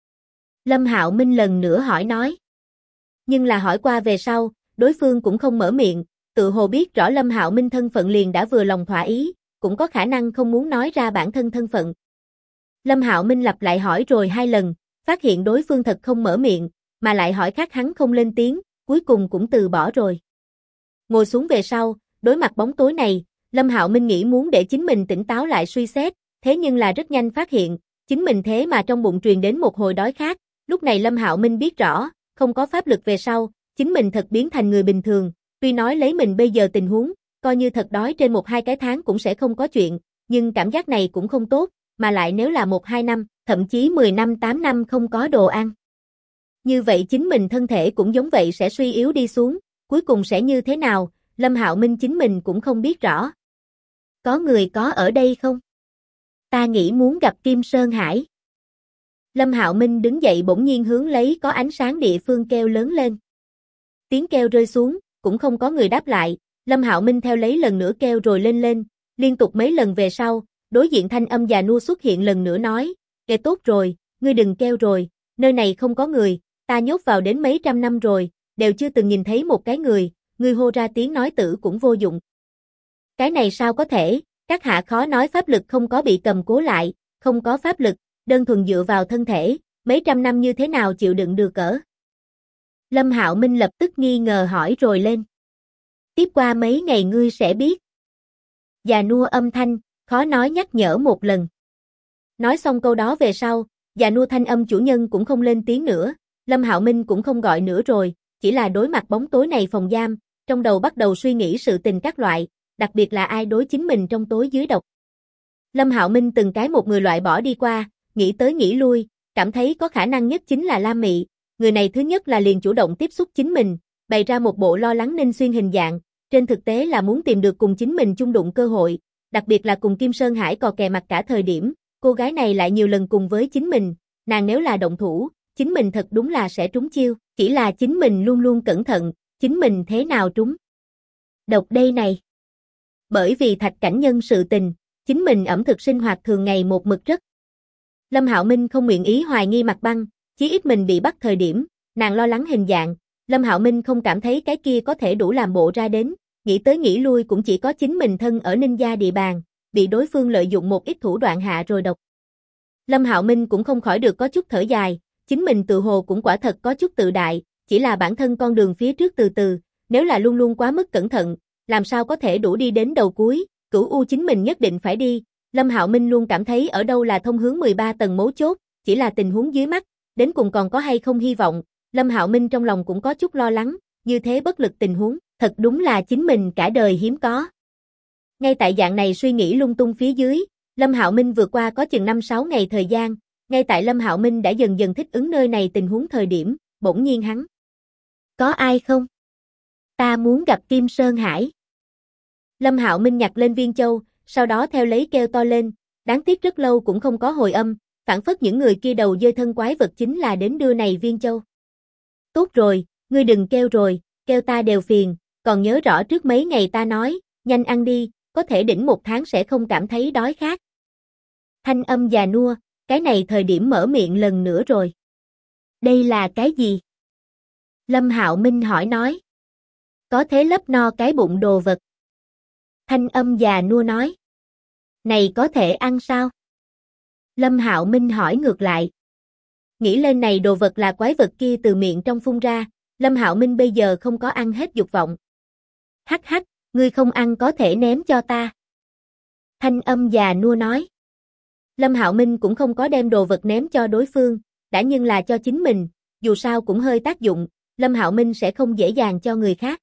Lâm Hạo Minh lần nữa hỏi nói. Nhưng là hỏi qua về sau, đối phương cũng không mở miệng, tự hồ biết rõ Lâm Hạo Minh thân phận liền đã vừa lòng thỏa ý, cũng có khả năng không muốn nói ra bản thân thân phận. Lâm Hạo Minh lặp lại hỏi rồi 2 lần, phát hiện đối phương thật không mở miệng, mà lại hỏi khác hắn không lên tiếng, cuối cùng cũng từ bỏ rồi. Ngồi xuống về sau, đối mặt bóng tối này, Lâm Hạo Minh nghĩ muốn để chính mình tỉnh táo lại suy xét, thế nhưng là rất nhanh phát hiện, chính mình thế mà trong bụng truyền đến một hồi đói khát, lúc này Lâm Hạo Minh biết rõ, không có pháp lực về sau, chính mình thật biến thành người bình thường, tuy nói lấy mình bây giờ tình huống, coi như thật đói trên 1-2 cái tháng cũng sẽ không có chuyện, nhưng cảm giác này cũng không tốt, mà lại nếu là 1-2 năm, thậm chí 10 năm 8 năm không có đồ ăn. Như vậy chính mình thân thể cũng giống vậy sẽ suy yếu đi xuống, cuối cùng sẽ như thế nào, Lâm Hạo Minh chính mình cũng không biết rõ. Có người có ở đây không? Ta nghĩ muốn gặp Kim Sơn Hải. Lâm Hạo Minh đứng dậy bỗng nhiên hướng lấy có ánh sáng địa phương kêu lớn lên. Tiếng kêu rơi xuống, cũng không có người đáp lại, Lâm Hạo Minh theo lấy lần nữa kêu rồi lên, liên tục mấy lần về sau, đối diện thanh âm già nua xuất hiện lần nữa nói, kệ tốt rồi, ngươi đừng kêu rồi, nơi này không có người, ta nhốt vào đến mấy trăm năm rồi, đều chưa từng nhìn thấy một cái người, ngươi hô ra tiếng nói tử cũng vô dụng. Cái này sao có thể, các hạ khó nói pháp lực không có bị cầm cố lại, không có pháp lực, đơn thuần dựa vào thân thể, mấy trăm năm như thế nào chịu đựng được cỡ. Lâm Hạo Minh lập tức nghi ngờ hỏi rồi lên. Tiếp qua mấy ngày ngươi sẽ biết. Già nua âm thanh, khó nói nhắc nhở một lần. Nói xong câu đó về sau, già nua thanh âm chủ nhân cũng không lên tiếng nữa, Lâm Hạo Minh cũng không gọi nữa rồi, chỉ là đối mặt bóng tối này phòng giam, trong đầu bắt đầu suy nghĩ sự tình các loại, đặc biệt là ai đối chính mình trong tối dưới độc. Lâm Hạo Minh từng cái một người loại bỏ đi qua, nghĩ tới nghĩ lui, cảm thấy có khả năng nhất chính là Lam Mị, người này thứ nhất là liền chủ động tiếp xúc chính mình, bày ra một bộ lo lắng Ninh Xuyên hình dạng, trên thực tế là muốn tìm được cùng chính mình chung đụng cơ hội, đặc biệt là cùng Kim Sơn Hải cò kè mặt cả thời điểm, cô gái này lại nhiều lần cùng với chính mình, nàng nếu là động thủ, chính mình thật đúng là sẽ trúng chiêu, chỉ là chính mình luôn luôn cẩn thận, chính mình thế nào trúng độc đây này. Bởi vì Thạch Cảnh Nhân sự tình, chính mình ẩm thực sinh hoạt thường ngày một mực rất. Lâm Hạo Minh không nguyện ý hoài nghi Mặt Băng, chí ít mình bị bắt thời điểm, nàng lo lắng hình dạng, Lâm Hạo Minh không cảm thấy cái kia có thể đủ làm bộ ra đến, nghĩ tới nghĩ lui cũng chỉ có chính mình thân ở Ninh gia địa bàn, bị đối phương lợi dụng một ít thủ đoạn hạ rồi độc. Lâm Hạo Minh cũng không khỏi được có chút thở dài, chính mình tự hồ cũng quả thật có chút tự đại, chỉ là bản thân con đường phía trước từ từ, nếu là luôn luôn quá mức cẩn thận, làm sao có thể đủ đi đến đầu cuối, Cửu U chính mình nhất định phải đi. Lâm Hạo Minh luôn cảm thấy ở đâu là thông hướng 13 tầng mấu chốt, chỉ là tình huống dưới mắt, đến cùng còn có hay không hy vọng. Lâm Hạo Minh trong lòng cũng có chút lo lắng, như thế bất lực tình huống, thật đúng là chính mình cả đời hiếm có. Ngay tại dạng này suy nghĩ lung tung phía dưới, Lâm Hạo Minh vừa qua có chừng 5-6 ngày thời gian, ngay tại Lâm Hạo Minh đã dần dần thích ứng nơi này tình huống thời điểm, bỗng nhiên hắn. Có ai không? Ta muốn gặp Kim Sơn Hải. Lâm Hạo Minh nhặt lên viên châu, sau đó theo lấy kêu to lên, đáng tiếc rất lâu cũng không có hồi âm, phản phất những người kia đầu dơi thân quái vật chính là đến đưa này viên châu. Tốt rồi, ngươi đừng kêu rồi, kêu ta đều phiền, còn nhớ rõ trước mấy ngày ta nói, nhanh ăn đi, có thể đỉnh 1 tháng sẽ không cảm thấy đói khát. Thanh âm già nua, cái này thời điểm mở miệng lần nữa rồi. Đây là cái gì? Lâm Hạo Minh hỏi nói. Có thế lấp no cái bụng đồ vật. Thanh âm già nua nói. Này có thể ăn sao? Lâm Hạo Minh hỏi ngược lại. Nghĩ lên này đồ vật là quái vật kia từ miệng trong phun ra, Lâm Hạo Minh bây giờ không có ăn hết dục vọng. Hắc hắc, ngươi không ăn có thể ném cho ta. Thanh âm già nua nói. Lâm Hạo Minh cũng không có đem đồ vật ném cho đối phương, đã nhưng là cho chính mình, dù sao cũng hơi tác dụng, Lâm Hạo Minh sẽ không dễ dàng cho người khác.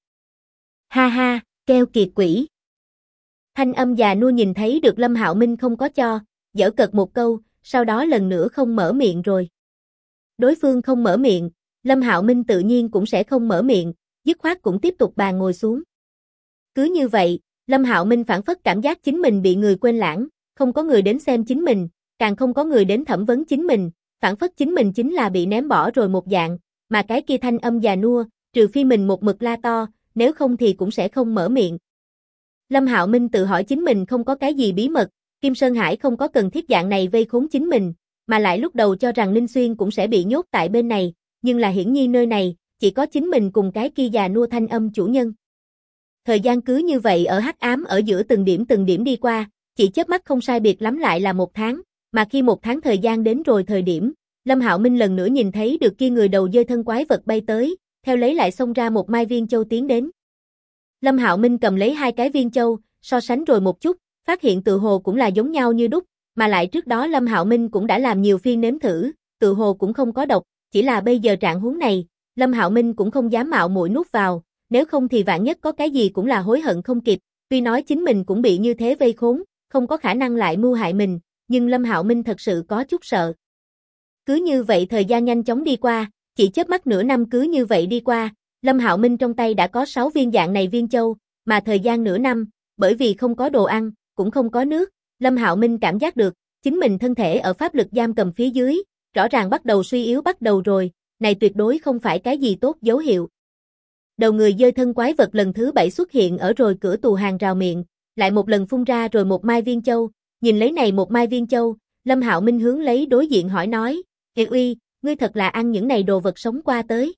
Ha ha, keo kiệt quỷ. Thanh âm già nua nhìn thấy được Lâm Hạo Minh không có cho, giở cợt một câu, sau đó lần nữa không mở miệng rồi. Đối phương không mở miệng, Lâm Hạo Minh tự nhiên cũng sẽ không mở miệng, dứt khoát cũng tiếp tục bàn ngồi xuống. Cứ như vậy, Lâm Hạo Minh phản phất cảm giác chính mình bị người quên lãng, không có người đến xem chính mình, càng không có người đến thẩm vấn chính mình, phản phất chính mình chính là bị ném bỏ rồi một dạng, mà cái kia thanh âm già nua, trừ phi mình một mực la to, nếu không thì cũng sẽ không mở miệng. Lâm Hạo Minh tự hỏi chính mình không có cái gì bí mật, Kim Sơn Hải không có cần thiết dạng này vây khốn chính mình, mà lại lúc đầu cho rằng Ninh Xuyên cũng sẽ bị nhốt tại bên này, nhưng là hiển nhiên nơi này, chỉ có chính mình cùng cái kia già nua thanh âm chủ nhân. Thời gian cứ như vậy ở hắc ám ở giữa từng điểm đi qua, chỉ chớp mắt không sai biệt lắm lại là 1 tháng, mà khi 1 tháng thời gian đến rồi thời điểm, Lâm Hạo Minh lần nữa nhìn thấy được kia người đầu dơi thân quái vật bay tới, theo lấy lại xông ra một mai viên châu tiến đến. Lâm Hạo Minh cầm lấy 2 cái viên châu, so sánh rồi một chút, phát hiện tự hồ cũng là giống nhau như đúc, mà lại trước đó Lâm Hạo Minh cũng đã làm nhiều phiên nếm thử, tự hồ cũng không có độc, chỉ là bây giờ trạng huống này, Lâm Hạo Minh cũng không dám mạo muội nuốt vào, nếu không thì vạn nhất có cái gì cũng là hối hận không kịp, tuy nói chính mình cũng bị như thế vây khốn, không có khả năng lại mưu hại mình, nhưng Lâm Hạo Minh thật sự có chút sợ. Cứ như vậy thời gian nhanh chóng đi qua, chỉ chớp mắt nửa năm cứ như vậy đi qua, Lâm Hạo Minh trong tay đã có 6 viên dạng này viên châu, mà thời gian nửa năm, bởi vì không có đồ ăn, cũng không có nước, Lâm Hạo Minh cảm giác được, chính mình thân thể ở pháp lực giam cầm phía dưới, rõ ràng bắt đầu suy yếu bắt đầu rồi, này tuyệt đối không phải cái gì tốt dấu hiệu. Đầu người dơi thân quái vật lần thứ 7 xuất hiện ở rồi cửa tù hàng rào miệng, lại một lần phun ra rồi một mai viên châu, nhìn lấy này một mai viên châu, Lâm Hạo Minh hướng lấy đối diện hỏi nói, "Ê uy, ngươi thật là ăn những này đồ vật sống qua tới."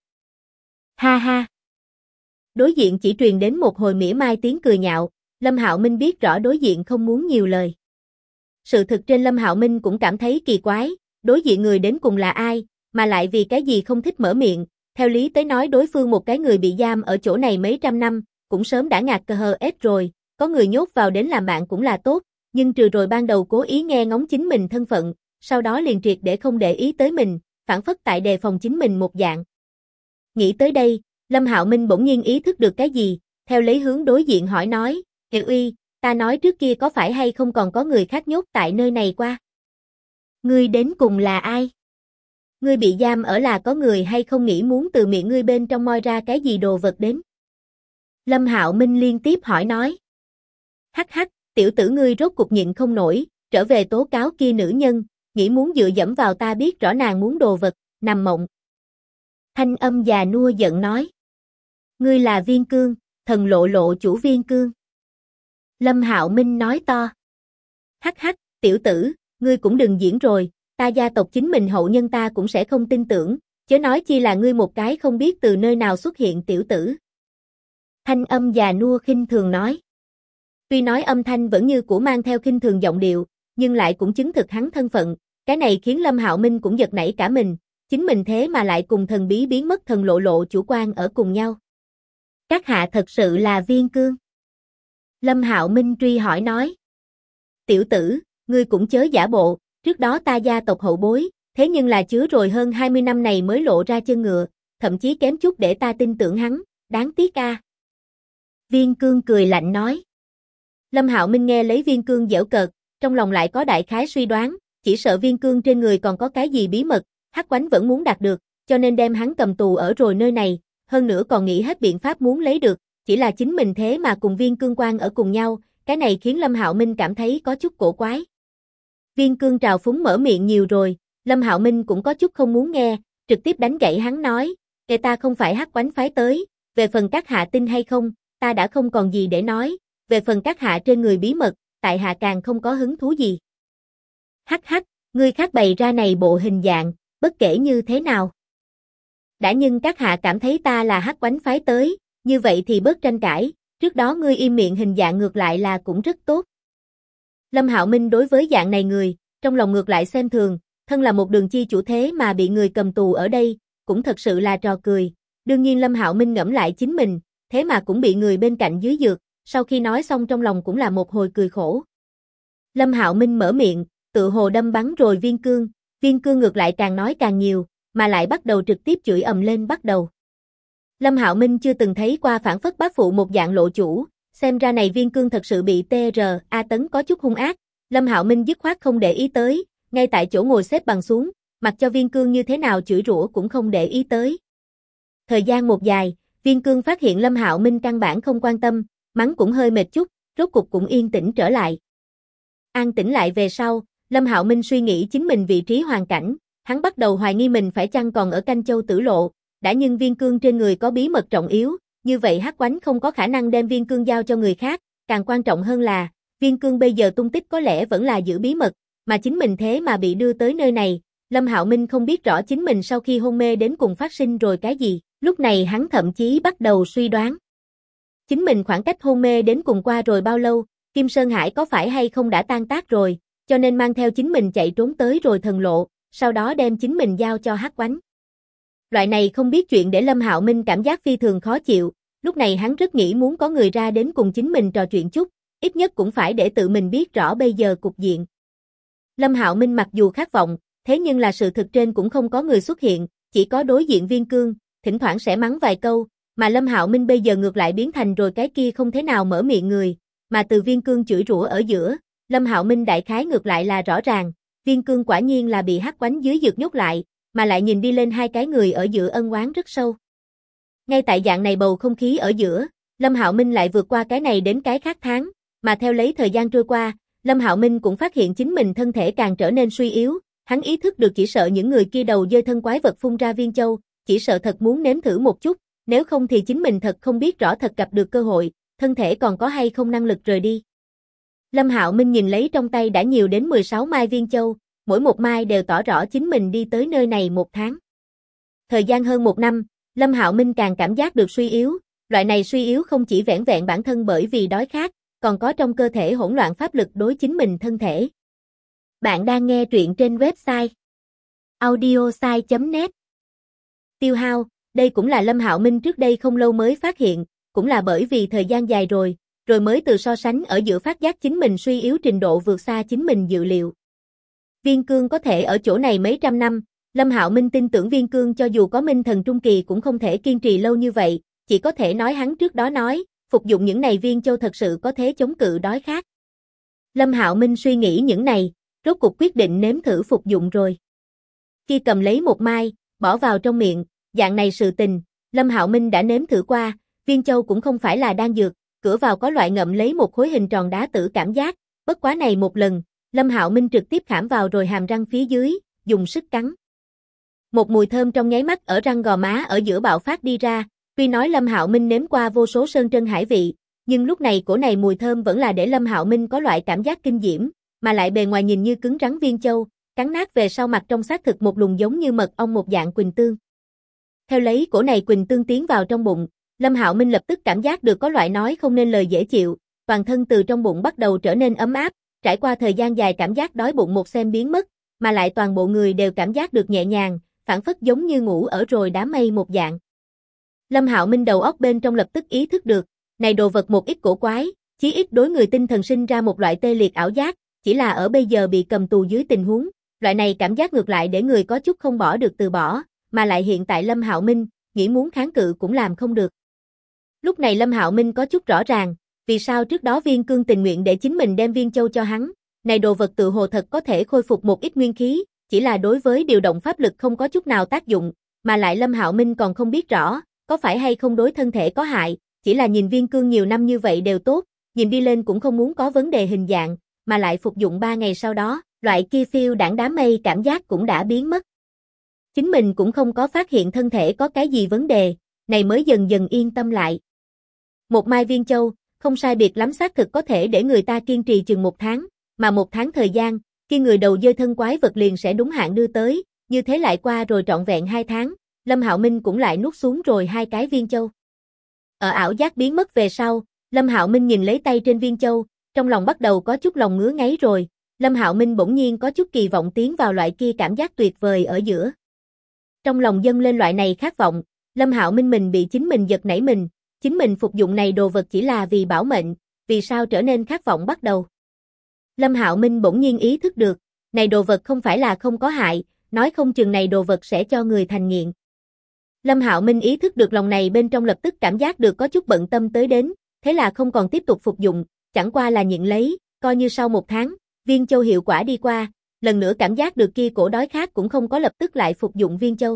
Ha ha. Đối diện chỉ truyền đến một hồi mỉa mai tiếng cười nhạo, Lâm Hạo Minh biết rõ đối diện không muốn nhiều lời. Sự thực trên Lâm Hạo Minh cũng cảm thấy kỳ quái, đối diện người đến cùng là ai, mà lại vì cái gì không thích mở miệng, theo lý tới nói đối phương một cái người bị giam ở chỗ này mấy trăm năm, cũng sớm đã ngạt cờ hờ ết rồi, có người nhốt vào đến làm bạn cũng là tốt, nhưng trừ rồi ban đầu cố ý nghe ngóng chính mình thân phận, sau đó liền triệt để không để ý tới mình, phản phất tại đề phòng chính mình một dạng. Nghĩ tới đây, Lâm Hạo Minh bỗng nhiên ý thức được cái gì, theo lấy hướng đối diện hỏi nói, "Ê uy, ta nói trước kia có phải hay không còn có người khác nhốt tại nơi này qua? Ngươi đến cùng là ai? Ngươi bị giam ở là có người hay không nghĩ muốn từ miệng ngươi bên trong moi ra cái gì đồ vật đến?" Lâm Hạo Minh liên tiếp hỏi nói. "Hắc hắc, tiểu tử ngươi rốt cục nhịn không nổi, trở về tố cáo kia nữ nhân, nghĩ muốn dựa dẫm vào ta biết rõ nàng muốn đồ vật, nằm mộng." Thanh âm già nua giận nói. "Ngươi là Viên Cương, thần lộ lộ chủ Viên Cương." Lâm Hạo Minh nói to. "Hắc hắc, tiểu tử, ngươi cũng đừng diễn rồi, ta gia tộc chính mình hậu nhân ta cũng sẽ không tin tưởng, chớ nói chi là ngươi một cái không biết từ nơi nào xuất hiện tiểu tử." Thanh âm già nua khinh thường nói. Tuy nói âm thanh vẫn như cũ mang theo khinh thường giọng điệu, nhưng lại cũng chứng thực hắn thân phận, cái này khiến Lâm Hạo Minh cũng giật nảy cả mình, chính mình thế mà lại cùng thần bí biến mất thần lộ lộ chủ quan ở cùng nhau. Các hạ thật sự là Viên Cương. Lâm Hạo Minh truy hỏi nói. Tiểu tử, ngươi cũng chớ giả bộ, trước đó ta gia tộc hậu bối, thế nhưng là chứa rồi hơn 20 năm này mới lộ ra chân ngựa, thậm chí kém chút để ta tin tưởng hắn, đáng tiếc a. Viên Cương cười lạnh nói. Lâm Hạo Minh nghe lấy Viên Cương giễu cợt, trong lòng lại có đại khái suy đoán, chỉ sợ Viên Cương trên người còn có cái gì bí mật, Hắc Quánh vẫn muốn đạt được, cho nên đem hắn cầm tù ở rồi nơi này, hơn nữa còn nghĩ hết biện pháp muốn lấy được, chỉ là chính mình thế mà cùng Viên Cương quan ở cùng nhau, cái này khiến Lâm Hạo Minh cảm thấy có chút cổ quái. Viên Cương trào phúng mở miệng nhiều rồi, Lâm Hạo Minh cũng có chút không muốn nghe, trực tiếp đánh gãy hắn nói, "Kẻ ta không phải Hắc Quánh phái tới, về phần các hạ tin hay không, ta đã không còn gì để nói, về phần các hạ trên người bí mật, tại hạ càng không có hứng thú gì." Hắc hắc, ngươi khác bày ra này bộ hình dạng, bất kể như thế nào. Đã nhưng các hạ cảm thấy ta là Hắc Quánh phái tới, như vậy thì bớt tranh cãi, trước đó ngươi im miệng hình dạng ngược lại là cũng rất tốt. Lâm Hạo Minh đối với dạng này người, trong lòng ngược lại xem thường, thân là một đường chi chủ thế mà bị người cầm tù ở đây, cũng thật sự là trò cười. Đương nhiên Lâm Hạo Minh ngẫm lại chính mình, thế mà cũng bị người bên cạnh dưới dược, sau khi nói xong trong lòng cũng là một hồi cười khổ. Lâm Hạo Minh mở miệng, tự hồ đâm bắn rồi Viên Cương ngược lại càng nói càng nhiều, mà lại bắt đầu trực tiếp chửi ầm lên bắt đầu. Lâm Hạo Minh chưa từng thấy qua phản phất bá phụ một dạng lộ chủ, xem ra này Viên Cương thật sự bị TRA tấn có chút hung ác, Lâm Hạo Minh dứt khoát không để ý tới, ngay tại chỗ ngồi xếp bằng xuống, mặc cho Viên Cương như thế nào chửi rủa cũng không để ý tới. Thời gian một dài, Viên Cương phát hiện Lâm Hạo Minh căn bản không quan tâm, mắng cũng hơi mệt chút, rốt cục cũng yên tĩnh trở lại. An tĩnh lại về sau, Lâm Hạo Minh suy nghĩ chính mình vị trí hoàn cảnh, hắn bắt đầu hoài nghi mình phải chăng còn ở Canh Châu Tử Lộ, đã nhưng Viên Cương trên người có bí mật trọng yếu, như vậy Hắc Quánh không có khả năng đem Viên Cương giao cho người khác, càng quan trọng hơn là, Viên Cương bây giờ tung tích có lẽ vẫn là giữ bí mật, mà chính mình thế mà bị đưa tới nơi này, Lâm Hạo Minh không biết rõ chính mình sau khi hôn mê đến cùng phát sinh rồi cái gì, lúc này hắn thậm chí bắt đầu suy đoán. Chính mình khoảng cách hôn mê đến cùng qua rồi bao lâu, Kim Sơn Hải có phải hay không đã tan tác rồi, cho nên mang theo chính mình chạy trốn tới rồi thần lộ, sau đó đem chính mình giao cho Hắc Quánh. Loại này không biết chuyện để Lâm Hạo Minh cảm giác phi thường khó chịu, lúc này hắn rất nghĩ muốn có người ra đến cùng chính mình trò chuyện chút, ít nhất cũng phải để tự mình biết rõ bây giờ cục diện. Lâm Hạo Minh mặc dù khát vọng, thế nhưng là sự thực trên cũng không có người xuất hiện, chỉ có đối diện Viên Cương, thỉnh thoảng sẽ mắng vài câu, mà Lâm Hạo Minh bây giờ ngược lại biến thành rồi cái kia không thế nào mở miệng người, mà từ Viên Cương chửi rủa ở giữa, Lâm Hạo Minh đại khái ngược lại là rõ ràng, Viên Cương quả nhiên là bị Hắc Quánh dưới dược nhốt lại, mà lại nhìn đi lên hai cái người ở giữa ân oán rất sâu. Ngay tại dạng này bầu không khí ở giữa, Lâm Hạo Minh lại vượt qua cái này đến cái khác tháng, mà theo lấy thời gian trôi qua, Lâm Hạo Minh cũng phát hiện chính mình thân thể càng trở nên suy yếu, hắn ý thức được chỉ sợ những người kia đầu dơi thân quái vật phun ra viên châu, chỉ sợ thật muốn nếm thử một chút, nếu không thì chính mình thật không biết rõ thật gặp được cơ hội, thân thể còn có hay không năng lực rời đi. Lâm Hạo Minh nhìn lấy trong tay đã nhiều đến 16 mai viên châu, mỗi một mai đều tỏ rõ chính mình đi tới nơi này một tháng. Thời gian hơn một năm, Lâm Hạo Minh càng cảm giác được suy yếu, loại này suy yếu không chỉ vẻn vẹn bản thân bởi vì đói khát, còn có trong cơ thể hỗn loạn pháp lực đối chính mình thân thể. Bạn đang nghe truyện trên website audiosai.net. Tiêu hao, đây cũng là Lâm Hạo Minh trước đây không lâu mới phát hiện, cũng là bởi vì thời gian dài rồi mới từ so sánh ở giữa phát giác chính mình suy yếu trình độ vượt xa chính mình dự liệu. Viên Cương có thể ở chỗ này mấy trăm năm, Lâm Hạo Minh tin tưởng Viên Cương cho dù có minh thần trung kỳ cũng không thể kiên trì lâu như vậy, chỉ có thể nói hắn trước đó nói, phục dụng những này viên châu thật sự có thể chống cự đói khát. Lâm Hạo Minh suy nghĩ những này, rốt cuộc quyết định nếm thử phục dụng rồi. Khi cầm lấy một mai, bỏ vào trong miệng, dạng này sự tình, Lâm Hạo Minh đã nếm thử qua, viên châu cũng không phải là đan dược, cửa vào có loại ngậm lấy một khối hình tròn đá tử cảm giác, bất quá này một lần, Lâm Hạo Minh trực tiếp khảm vào rồi hàm răng phía dưới, dùng sức cắn. Một mùi thơm trong nháy mắt ở răng gò má ở giữa bạo phát đi ra, tuy nói Lâm Hạo Minh nếm qua vô số sơn trân hải vị, nhưng lúc này cổ này mùi thơm vẫn là để Lâm Hạo Minh có loại cảm giác kinh diễm, mà lại bề ngoài nhìn như cứng rắn viên châu, cắn nát về sau mặt trong xác thực một luồng giống như mật ong một dạng quỳnh tương. Theo lấy cổ này quỳnh tương tiến vào trong bụng, Lâm Hạo Minh lập tức cảm giác được có loại nói không nên lời dễ chịu, toàn thân từ trong bụng bắt đầu trở nên ấm áp, trải qua thời gian dài cảm giác đói bụng một xem biến mất, mà lại toàn bộ người đều cảm giác được nhẹ nhàng, phảng phất giống như ngủ ở rồi đám mây một dạng. Lâm Hạo Minh đầu óc bên trong lập tức ý thức được, này đồ vật một ít cổ quái, Chí ít đối người tinh thần sinh ra một loại tê liệt ảo giác, chỉ là ở bây giờ bị cầm tù dưới tình huống, loại này cảm giác ngược lại để người có chút không bỏ được từ bỏ, mà lại hiện tại Lâm Hạo Minh, nghĩ muốn kháng cự cũng làm không được. Lúc này Lâm Hạo Minh có chút rõ ràng, vì sao trước đó Viên Cương tình nguyện để chính mình đem viên châu cho hắn, này đồ vật tự hồ thật có thể khôi phục một ít nguyên khí, chỉ là đối với điều động pháp lực không có chút nào tác dụng, mà lại Lâm Hạo Minh còn không biết rõ, có phải hay không đối thân thể có hại, chỉ là nhìn Viên Cương nhiều năm như vậy đều tốt, nhìn đi lên cũng không muốn có vấn đề hình dạng, mà lại phục dụng 3 ngày sau đó, loại kia phiêu đãng đám mây cảm giác cũng đã biến mất. Chính mình cũng không có phát hiện thân thể có cái gì vấn đề, này mới dần dần yên tâm lại. Một mai viên châu, không sai biệt lắm xác thực có thể để người ta kiên trì chừng 1 tháng, mà 1 tháng thời gian, khi người đầu dơi thân quái vật liền sẽ đúng hạn đưa tới, như thế lại qua rồi trọn vẹn 2 tháng, Lâm Hạo Minh cũng lại nuốt xuống rồi 2 cái viên châu. Ở ảo giác biến mất về sau, Lâm Hạo Minh nhìn lấy tay trên viên châu, trong lòng bắt đầu có chút lòng ngứa ngáy rồi, Lâm Hạo Minh bỗng nhiên có chút kỳ vọng tiến vào loại kia cảm giác tuyệt vời ở giữa. Trong lòng dâng lên loại này khát vọng, Lâm Hạo Minh mình bị chính mình giật nảy mình, chính mình phục dụng này đồ vật chỉ là vì bảo mệnh, vì sao trở nên khát vọng bắt đầu. Lâm Hạo Minh bỗng nhiên ý thức được, này đồ vật không phải là không có hại, nói không chừng này đồ vật sẽ cho người thành nghiện. Lâm Hạo Minh ý thức được lòng này bên trong lập tức cảm giác được có chút bận tâm tới đến, thế là không còn tiếp tục phục dụng, chẳng qua là nhịn lấy, coi như sau 1 tháng, viên châu hiệu quả đi qua, lần nữa cảm giác được kia cổ đói khát cũng không có lập tức lại phục dụng viên châu.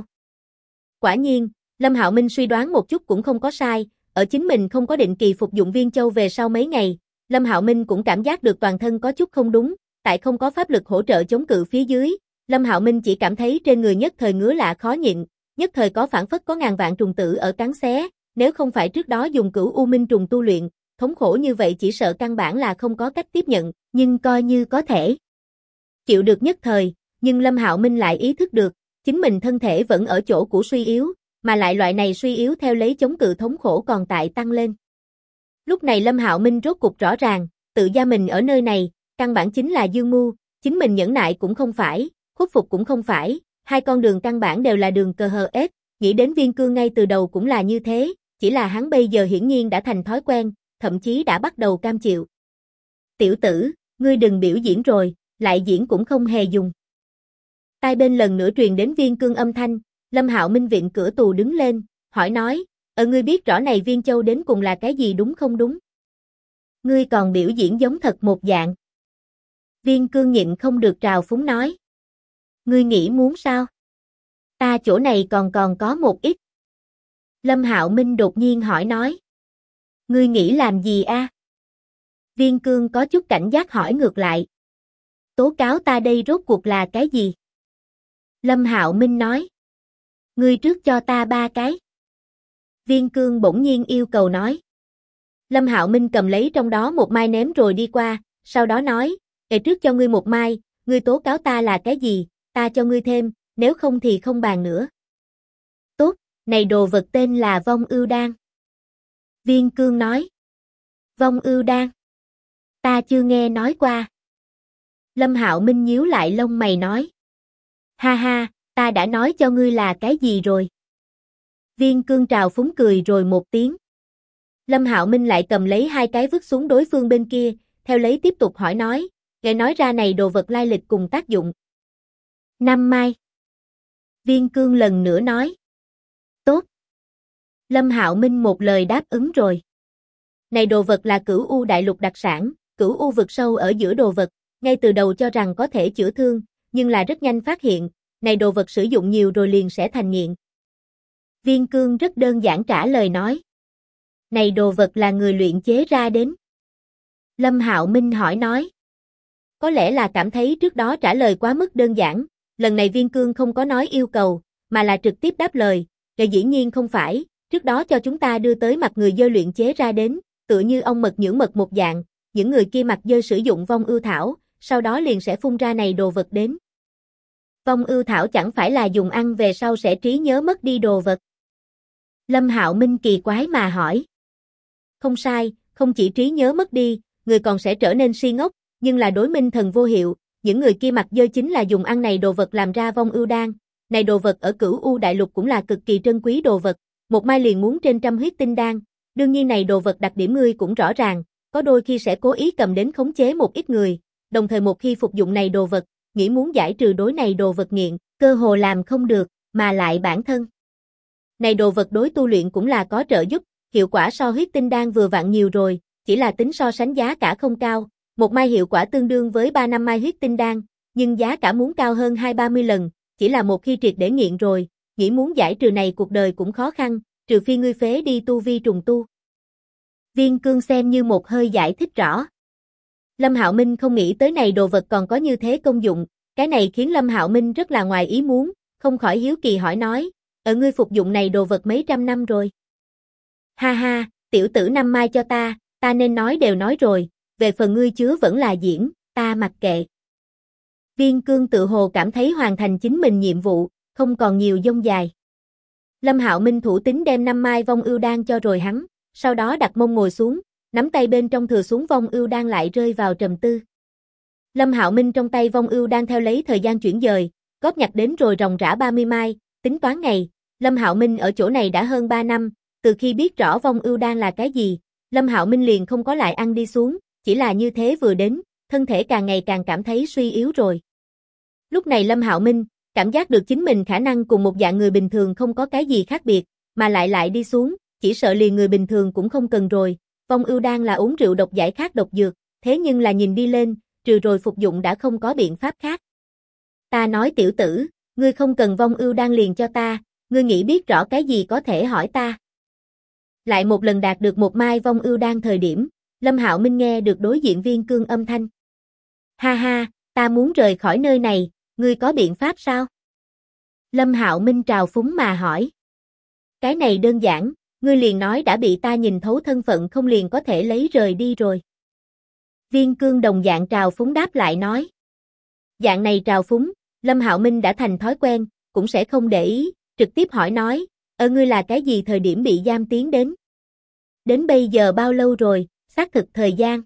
Quả nhiên, Lâm Hạo Minh suy đoán một chút cũng không có sai, ở chính mình không có định kỳ phục dụng viên châu về sau mấy ngày, Lâm Hạo Minh cũng cảm giác được toàn thân có chút không đúng, tại không có pháp lực hỗ trợ chống cự phía dưới, Lâm Hạo Minh chỉ cảm thấy trên người nhất thời ngứa lạ khó nhịn, nhất thời có phản phất có ngàn vạn trùng tử ở cắn xé, nếu không phải trước đó dùng Cửu U Minh trùng tu luyện, thống khổ như vậy chỉ sợ căn bản là không có cách tiếp nhận, nhưng coi như có thể chịu được nhất thời, nhưng Lâm Hạo Minh lại ý thức được, chính mình thân thể vẫn ở chỗ cũ suy yếu, mà lại loại này suy yếu theo lấy chống cự thống khổ còn tại tăng lên. Lúc này Lâm Hạo Minh rốt cục rõ ràng, tự gia mình ở nơi này, căn bản chính là dương mưu, chính mình nhẫn nại cũng không phải, khuất phục cũng không phải, hai con đường căn bản đều là đường cờ hờ ết, nghĩ đến Viên Cương ngay từ đầu cũng là như thế, chỉ là hắn bây giờ hiển nhiên đã thành thói quen, thậm chí đã bắt đầu cam chịu. Tiểu tử, ngươi đừng biểu diễn rồi, lại diễn cũng không hề dùng. Tai bên lần nữa truyền đến Viên Cương âm thanh, Lâm Hạo Minh viện cửa tù đứng lên, hỏi nói, ngươi biết rõ này viên châu đến cùng là cái gì đúng không đúng? Ngươi còn biểu diễn giống thật một dạng. Viên Cương nhịn không được trào phúng nói. Ngươi nghĩ muốn sao? Ta chỗ này còn có một ít. Lâm Hạo Minh đột nhiên hỏi nói. Ngươi nghĩ làm gì a? Viên Cương có chút cảnh giác hỏi ngược lại. Tố cáo ta đây rốt cuộc là cái gì? Lâm Hạo Minh nói. Ngươi trước cho ta 3 cái. Viên Cương bỗng nhiên yêu cầu nói. Lâm Hạo Minh cầm lấy trong đó một mai ném rồi đi qua, sau đó nói, trước cho ngươi 1 mai, ngươi tố cáo ta là cái gì, ta cho ngươi thêm, nếu không thì không bàn nữa. Tốt, này đồ vật tên là vong ưu đan. Viên Cương nói. Vong ưu đan? Ta chưa nghe nói qua. Lâm Hạo Minh nhíu lại lông mày nói. Ha ha, ta đã nói cho ngươi là cái gì rồi. Viên Cương trào phúng cười rồi một tiếng. Lâm Hạo Minh lại cầm lấy 2 cái vứt xuống đối phương bên kia, theo lấy tiếp tục hỏi nói, nghe nói ra này đồ vật lai lịch cùng tác dụng. 5 mai. Viên Cương lần nữa nói. Tốt. Lâm Hạo Minh một lời đáp ứng rồi. Này đồ vật là Cửu U đại lục đặc sản, Cửu U vực sâu ở giữa đồ vật, ngay từ đầu cho rằng có thể chữa thương, nhưng là rất nhanh phát hiện, này đồ vật sử dụng nhiều rồi liền sẽ thành nghiện. Viên Cương rất đơn giản trả lời nói. Này đồ vật là người luyện chế ra đến. Lâm Hạo Minh hỏi nói. Có lẽ là cảm thấy trước đó trả lời quá mức đơn giản, lần này Viên Cương không có nói yêu cầu, mà là trực tiếp đáp lời, dĩ nhiên không phải, trước đó cho chúng ta đưa tới mặt người dơ luyện chế ra đến, tựa như ong mật nhưỡng mật một dạng, những người kia mặt dơ sử dụng vong ưu thảo, sau đó liền sẽ phun ra này đồ vật đến. Vong ưu thảo chẳng phải là dùng ăn về sau sẽ trí nhớ mất đi đồ vật. Lâm Hạo Minh kỳ quái mà hỏi. Không sai, không chỉ trí nhớ mất đi, người còn sẽ trở nên si ngốc, nhưng là đối minh thần vô hiệu, những người kia mặt dơ chính là dùng ăn này đồ vật làm ra vong ưu đan. Này đồ vật ở Cửu U đại lục cũng là cực kỳ trân quý đồ vật, 1 mai liền muốn trên 100 huyết tinh đan, đương nhiên này đồ vật đặc điểm ngươi cũng rõ ràng, có đôi khi sẽ cố ý cầm đến khống chế một ít người, đồng thời một khi phục dụng này đồ vật, nghĩ muốn giải trừ đối này đồ vật nghiện, cơ hồ làm không được, mà lại bản thân. Này đồ vật đối tu luyện cũng là có trợ giúp, hiệu quả so huyết tinh đan vừa vặn nhiều rồi, chỉ là tính so sánh giá cả không cao, một mai hiệu quả tương đương với 3 năm mai huyết tinh đan, nhưng giá cả muốn cao hơn 2-30 lần, chỉ là một khi triệt để nghiện rồi, nghĩ muốn giải trừ này cuộc đời cũng khó khăn, trừ phi ngươi phế đi tu vi trùng tu. Viên Cương xem như một hơi giải thích rõ. Lâm Hạo Minh không nghĩ tới này đồ vật còn có như thế công dụng, cái này khiến Lâm Hạo Minh rất là ngoài ý muốn, không khỏi hiếu kỳ hỏi nói, ngươi phục dụng này đồ vật mấy trăm năm rồi. Ha ha, tiểu tử năm mai cho ta nên nói đều nói rồi, về phần ngươi chứa vẫn là diễn, ta mặc kệ. Viên Cương tự hồ cảm thấy hoàn thành chính mình nhiệm vụ, không còn nhiều dông dài. Lâm Hạo Minh thủ tín đem 5 mai vong ưu đan cho rồi hắn, sau đó đặt mông ngồi xuống, nắm tay bên trong thừa xuống vong ưu đan lại rơi vào trầm tư. Lâm Hạo Minh trong tay vong ưu đan theo lấy thời gian chuyển dời, góp nhặt đến rồi ròng rã 30 mai, tính toán ngày, Lâm Hạo Minh ở chỗ này đã hơn 3 năm, từ khi biết rõ vong ưu đan là cái gì, Lâm Hạo Minh liền không có lại ăn đi xuống, chỉ là như thế vừa đến, thân thể càng ngày càng cảm thấy suy yếu rồi. Lúc này Lâm Hạo Minh cảm giác được chính mình khả năng cùng một dạng người bình thường không có cái gì khác biệt, mà lại đi xuống, chỉ sợ liền người bình thường cũng không cần rồi. Vong ưu đan là uống rượu độc giải khát độc dược, thế nhưng là nhìn đi lên, trừ rồi phục dụng đã không có biện pháp khác. Ta nói tiểu tử, ngươi không cần vong ưu đan liền cho ta, ngươi nghĩ biết rõ cái gì có thể hỏi ta. Lại một lần đạt được một mai vong ưu đan thời điểm, Lâm Hạo Minh nghe được đối diện Viên Cương âm thanh. Ha ha, ta muốn rời khỏi nơi này, ngươi có biện pháp sao? Lâm Hạo Minh trào phúng mà hỏi. Cái này đơn giản, ngươi liền nói đã bị ta nhìn thấu thân phận không liền có thể lấy rời đi rồi. Viên Cương đồng dạng trào phúng đáp lại nói. Dạng này trào phúng, Lâm Hạo Minh đã thành thói quen, cũng sẽ không để ý, trực tiếp hỏi nói, ngươi là cái gì thời điểm bị giam tiến đến? Đến bây giờ bao lâu rồi, xác thực thời gian.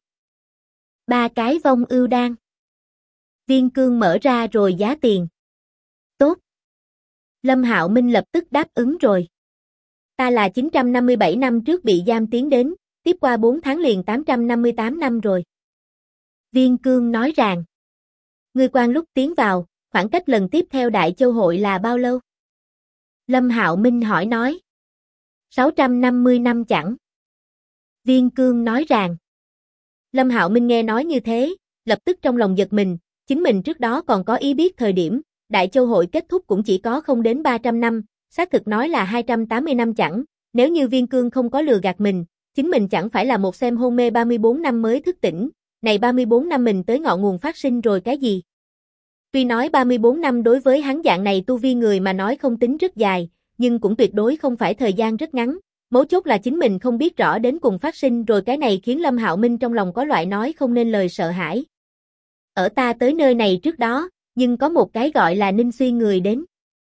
3 cái vong ưu đan. Viên Cương mở ra rồi giá tiền. Tốt. Lâm Hạo Minh lập tức đáp ứng rồi. Ta là 957 năm trước bị giam tiến đến, tiếp qua 4 tháng liền 858 năm rồi. Viên Cương nói rằng. Ngươi quan lúc tiến vào, khoảng cách lần tiếp theo Đại Châu hội là bao lâu? Lâm Hạo Minh hỏi nói. 650 năm chẳng. Viên Cương nói rằng. Lâm Hạo Minh nghe nói như thế, lập tức trong lòng giật mình, chính mình trước đó còn có ý biết thời điểm, Đại Châu hội kết thúc cũng chỉ có không đến 300 năm, xác thực nói là 280 năm chẳng, nếu như Viên Cương không có lừa gạt mình, chính mình chẳng phải là một xem hôn mê 34 năm mới thức tỉnh, này 34 năm mình tới ngọn nguồn phát sinh rồi cái gì? Tuy nói 34 năm đối với hắn dạng này tu vi người mà nói không tính rất dài, nhưng cũng tuyệt đối không phải thời gian rất ngắn, mấu chốt là chính mình không biết rõ đến cùng phát sinh rồi cái này khiến Lâm Hạo Minh trong lòng có loại nói không nên lời sợ hãi. Ở ta tới nơi này trước đó, nhưng có một cái gọi là Ninh Suy người đến.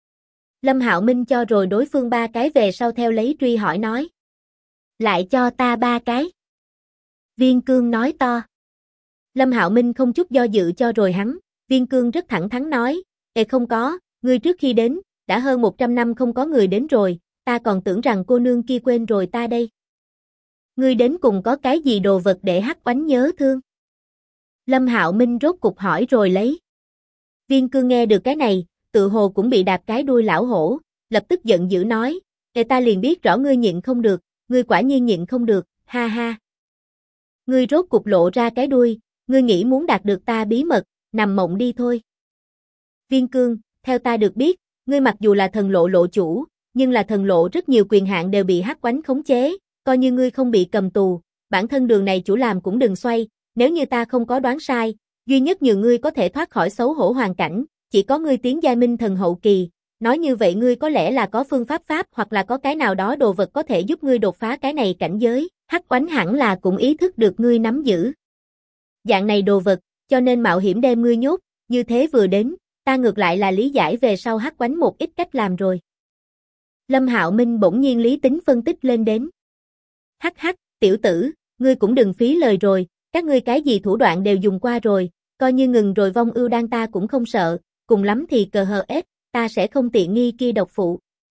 Lâm Hạo Minh cho rồi đối phương 3 cái về sau theo lấy truy hỏi nói. Lại cho ta 3 cái. Viên Cương nói to. Lâm Hạo Minh không chút do dự cho rồi hắn, Viên Cương rất thẳng thắn nói, không có, ngươi trước khi đến, đã hơn 100 năm không có người đến rồi, ta còn tưởng rằng cô nương kia quên rồi ta đây. Ngươi đến cùng có cái gì đồ vật để Hắc Oánh nhớ thương? Lâm Hạo Minh rốt cục hỏi rồi lấy. Viên Cương nghe được cái này, tự hồ cũng bị đạp cái đuôi lão hổ, lập tức giận dữ nói, ta liền biết rõ ngươi nhịn không được, ngươi quả nhiên nhịn không được, ha ha. Ngươi rốt cục lộ ra cái đuôi, ngươi nghĩ muốn đạt được ta bí mật, nằm mộng đi thôi. Viên Cương, theo ta được biết, ngươi mặc dù là thần lộ lộ chủ, nhưng là thần lộ rất nhiều quyền hạn đều bị Hắc Oánh khống chế, coi như ngươi không bị cầm tù, bản thân đường này chủ làm cũng đừng xoay, nếu như ta không có đoán sai, duy nhất nhờ ngươi có thể thoát khỏi xấu hổ hoàn cảnh, chỉ có ngươi tiến giai minh thần hậu kỳ, nói như vậy ngươi có lẽ là có phương pháp hoặc là có cái nào đó đồ vật có thể giúp ngươi đột phá cái này cảnh giới, Hắc Oánh hẳn là cũng ý thức được ngươi nắm giữ. Dạng này đồ vật, cho nên mạo hiểm đem ngươi nhốt, như thế vừa đến, ta ngược lại là lý giải về sau Hắc Oánh một ít cách làm rồi. Lâm Hạo Minh bỗng nhiên lý tính phân tích lên đến. Hắc hắc, tiểu tử, ngươi cũng đừng phí lời rồi, các ngươi cái gì thủ đoạn đều dùng qua rồi, coi như ngừng rồi vong ưu đan ta cũng không sợ, cùng lắm thì cờ hờ ết, ta sẽ không tiện nghi kia độc phụ.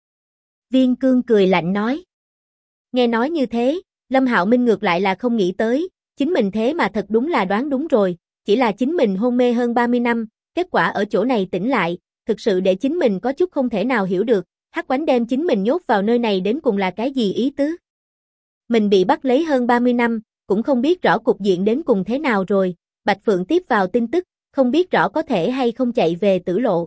Viên Cương cười lạnh nói. Nghe nói như thế, Lâm Hạo Minh ngược lại là không nghĩ tới, chính mình thế mà thật đúng là đoán đúng rồi, chỉ là chính mình hôn mê hơn 30 năm, kết quả ở chỗ này tỉnh lại, thực sự để chính mình có chút không thể nào hiểu được, Hắc Oánh đem chính mình nhốt vào nơi này đến cùng là cái gì ý tứ. Mình bị bắt lấy hơn 30 năm, cũng không biết rõ cục diện đến cùng thế nào rồi, Bạch Phượng tiếp vào tin tức, không biết rõ có thể hay không chạy về Tử Lộ.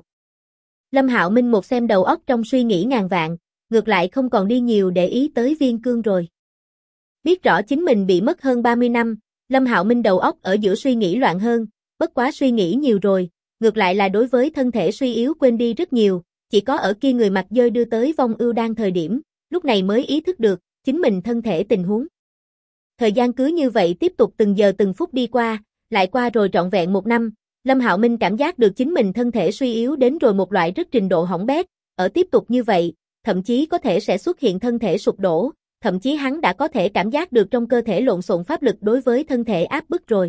Lâm Hạo Minh một xem đầu óc trong suy nghĩ ngàn vạn, ngược lại không còn đi nhiều để ý tới Viên Cương rồi. Biết rõ chính mình bị mất hơn 30 năm, Lâm Hạo Minh đầu óc ở giữa suy nghĩ loạn hơn, bất quá suy nghĩ nhiều rồi, ngược lại là đối với thân thể suy yếu quên đi rất nhiều, chỉ có ở kia người mặt dơi đưa tới vong ưu đan thời điểm, lúc này mới ý thức được, chính mình thân thể tình huống. Thời gian cứ như vậy tiếp tục từng giờ từng phút đi qua, lại qua rồi trọn vẹn 1 năm, Lâm Hạo Minh cảm giác được chính mình thân thể suy yếu đến rồi một loại rất trình độ hỏng bét, ở tiếp tục như vậy, thậm chí có thể sẽ xuất hiện thân thể sụp đổ, thậm chí hắn đã có thể cảm giác được trong cơ thể lộn xộn pháp lực đối với thân thể áp bức rồi.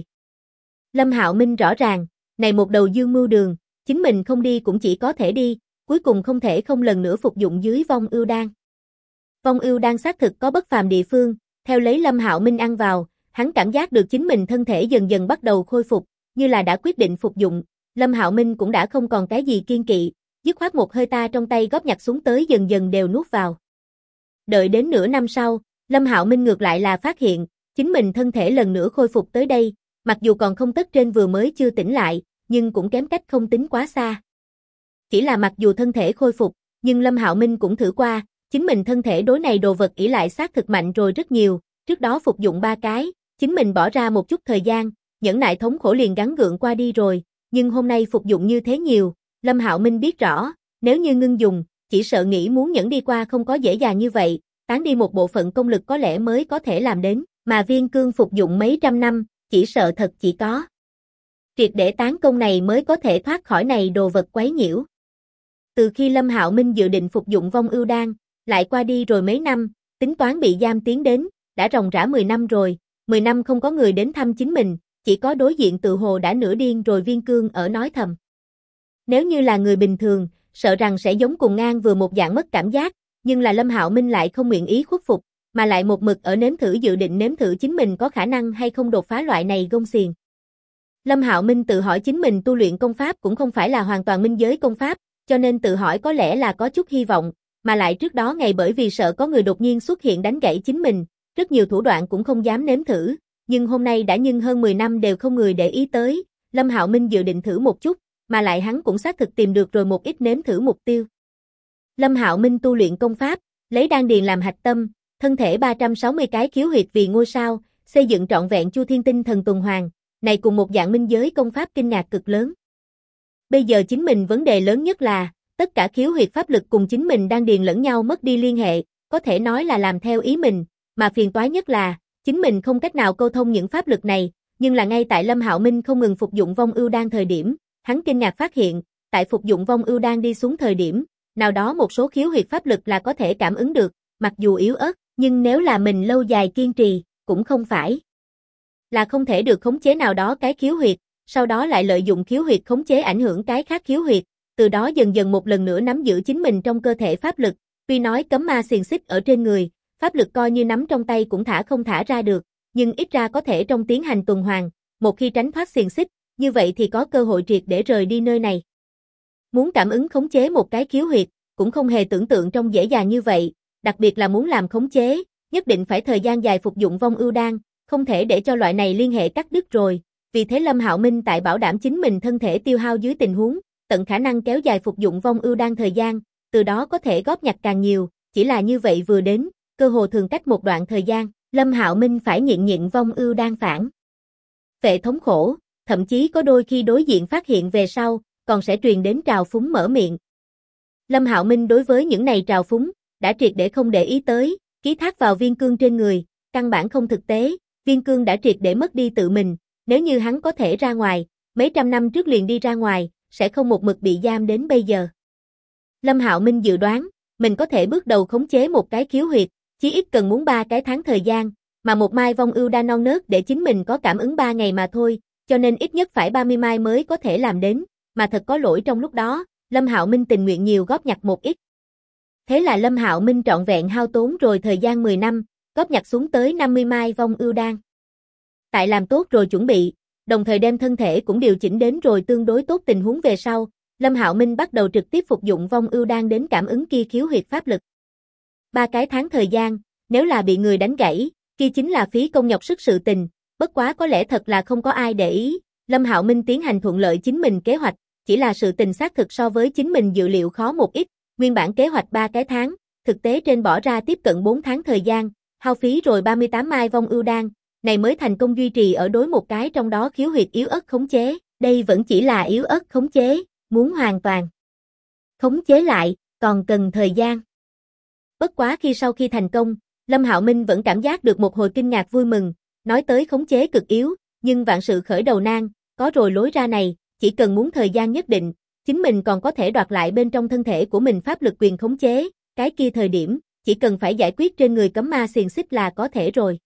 Lâm Hạo Minh rõ ràng, này một đầu dương mưu đường, chính mình không đi cũng chỉ có thể đi, cuối cùng không thể không lần nữa phục dụng dưới vong ưu đan. Vong ưu đan xác thực có bất phàm địa phương, theo lấy Lâm Hạo Minh ăn vào, hắn cảm giác được chính mình thân thể dần dần bắt đầu khôi phục, như là đã quyết định phục dụng, Lâm Hạo Minh cũng đã không còn cái gì kiên kỵ, dứt khoát một hơi ta trong tay góp nhặt xuống tới dần dần đều nuốt vào. Đợi đến nửa năm sau, Lâm Hạo Minh ngược lại là phát hiện, chính mình thân thể lần nữa khôi phục tới đây, mặc dù còn không tất trên vừa mới chưa tỉnh lại, nhưng cũng kém cách không tính quá xa. Chỉ là mặc dù thân thể khôi phục, nhưng Lâm Hạo Minh cũng thử qua, chính mình thân thể đối này đồ vật ỷ lại xác thực mạnh rồi rất nhiều, trước đó phục dụng 3 cái, chính mình bỏ ra một chút thời gian, nhẫn nại thống khổ liền gắng gượng qua đi rồi, nhưng hôm nay phục dụng như thế nhiều, Lâm Hạo Minh biết rõ, nếu như ngưng dùng, chỉ sợ nghĩ muốn nhẫn đi qua không có dễ dàng như vậy, tán đi một bộ phận công lực có lẽ mới có thể làm đến, mà Viên Cương phục dụng mấy trăm năm, chỉ sợ thật chỉ có triệt để tán công này mới có thể thoát khỏi này đồ vật quấy nhiễu. Từ khi Lâm Hạo Minh dự định phục dụng vong ưu đan, lại qua đi rồi mấy năm, tính toán bị giam tiến đến, đã ròng rã 10 năm rồi, 10 năm không có người đến thăm chính mình, chỉ có đối diện tự hồ đã nửa điên rồi Viên Cương ở nói thầm. Nếu như là người bình thường, sợ rằng sẽ giống cùng ngang vừa một dạng mất cảm giác, nhưng là Lâm Hạo Minh lại không nguyện ý khuất phục, mà lại một mực ở nếm thử dự định nếm thử chính mình có khả năng hay không đột phá loại này gông xiềng. Lâm Hạo Minh tự hỏi chính mình tu luyện công pháp cũng không phải là hoàn toàn minh giới công pháp, cho nên tự hỏi có lẽ là có chút hy vọng, mà lại trước đó ngày bởi vì sợ có người đột nhiên xuất hiện đánh gãy chính mình, rất nhiều thủ đoạn cũng không dám nếm thử, nhưng hôm nay đã nhưng hơn 10 năm đều không người để ý tới, Lâm Hạo Minh dự định thử một chút, mà lại hắn cũng xác thực tìm được rồi một ít nếm thử mục tiêu. Lâm Hạo Minh tu luyện công pháp, lấy đan điền làm hạch tâm, thân thể 360 cái khiếu huyệt vì ngôi sao, xây dựng trọn vẹn Chu Thiên Tinh Thần tuần hoàn, này cùng một dạng minh giới công pháp kinh ngạc cực lớn. Bây giờ chính mình vấn đề lớn nhất là, tất cả khiếu huyệt pháp lực cùng chính mình đan điền lẫn nhau mất đi liên hệ, có thể nói là làm theo ý mình, mà phiền toái nhất là, chính mình không cách nào câu thông những pháp lực này, nhưng là ngay tại Lâm Hạo Minh không ngừng phục dụng vong ưu đan thời điểm, hắn kinh ngạc phát hiện, tại phục dụng vong ưu đan đi xuống thời điểm, nào đó một số khiếu huyệt pháp lực là có thể cảm ứng được, mặc dù yếu ớt, nhưng nếu là mình lâu dài kiên trì, cũng không phải là không thể được khống chế nào đó cái khiếu huyệt, sau đó lại lợi dụng khiếu huyệt khống chế ảnh hưởng cái khác khiếu huyệt, từ đó dần dần một lần nữa nắm giữ chính mình trong cơ thể pháp lực, tuy nói cấm ma xiềng xích ở trên người, pháp lực coi như nắm trong tay cũng thả không thả ra được, nhưng ít ra có thể trong tiến hành tuần hoàn, một khi tránh thoát xiềng xích, như vậy thì có cơ hội triệt để rời đi nơi này. Muốn cảm ứng khống chế một cái khiếu huyệt, cũng không hề tưởng tượng trong dễ dàng như vậy, đặc biệt là muốn làm khống chế, nhất định phải thời gian dài phục dụng vong ưu đan, không thể để cho loại này liên hệ cắt đứt rồi, vì thế Lâm Hạo Minh tại bảo đảm chính mình thân thể tiêu hao dưới tình huống, tận khả năng kéo dài phục dụng vong ưu đan thời gian, từ đó có thể góp nhặt càng nhiều, chỉ là như vậy vừa đến, cơ hồ thường cách một đoạn thời gian, Lâm Hạo Minh phải nhịn vong ưu đan phản vệ thống khổ, thậm chí có đôi khi đối diện phát hiện về sau, còn sẽ truyền đến trào phúng mở miệng. Lâm Hạo Minh đối với những này trào phúng, đã triệt để không để ý tới, ký thác vào Viên Cương trên người, căn bản không thực tế, Viên Cương đã triệt để mất đi tự mình, nếu như hắn có thể ra ngoài, mấy trăm năm trước liền đi ra ngoài, sẽ không một mực bị giam đến bây giờ. Lâm Hạo Minh dự đoán, mình có thể bước đầu khống chế một cái khiếu huyệt, chí ít cần muốn 3 cái tháng thời gian, mà một mai vong ưu đan non nớt để chính mình có cảm ứng 3 ngày mà thôi, cho nên ít nhất phải 30 mai mới có thể làm đến, mà thật có lỗi trong lúc đó, Lâm Hạo Minh tình nguyện nhiều góp nhặt một ít. Thế là Lâm Hạo Minh trọn vẹn hao tốn rồi thời gian 10 năm, góp nhặt xuống tới 50 mai vong ưu đan. Tại làm tốt rồi chuẩn bị, đồng thời đem thân thể cũng điều chỉnh đến rồi tương đối tốt tình huống về sau, Lâm Hạo Minh bắt đầu trực tiếp phục dụng vong ưu đan đến cảm ứng kia khiếu huyệt pháp lực. 3 cái tháng thời gian, nếu là bị người đánh gãy, kia chính là phí công nhọc sức sự tình, bất quá có lẽ thật là không có ai để ý, Lâm Hạo Minh tiến hành thuận lợi chính mình kế hoạch, chỉ là sự tình xác thực so với chính mình dự liệu khó một ít, nguyên bản kế hoạch 3 cái tháng, thực tế trên bỏ ra tiếp cận 4 tháng thời gian, hao phí rồi 38 mai vong ưu đan, này mới thành công duy trì ở đối một cái trong đó khiếu huyệt yếu ớt khống chế, đây vẫn chỉ là yếu ớt khống chế, muốn hoàn toàn khống chế lại, còn cần thời gian. Bất quá sau khi thành công, Lâm Hạo Minh vẫn cảm giác được một hồi kinh ngạc vui mừng, nói tới khống chế cực yếu, nhưng vạn sự khởi đầu nan, có rồi lối ra này, chỉ cần muốn thời gian nhất định, chính mình còn có thể đoạt lại bên trong thân thể của mình pháp lực quyền khống chế, cái kia thời điểm, chỉ cần phải giải quyết trên người cấm ma xiềng xích là có thể rồi.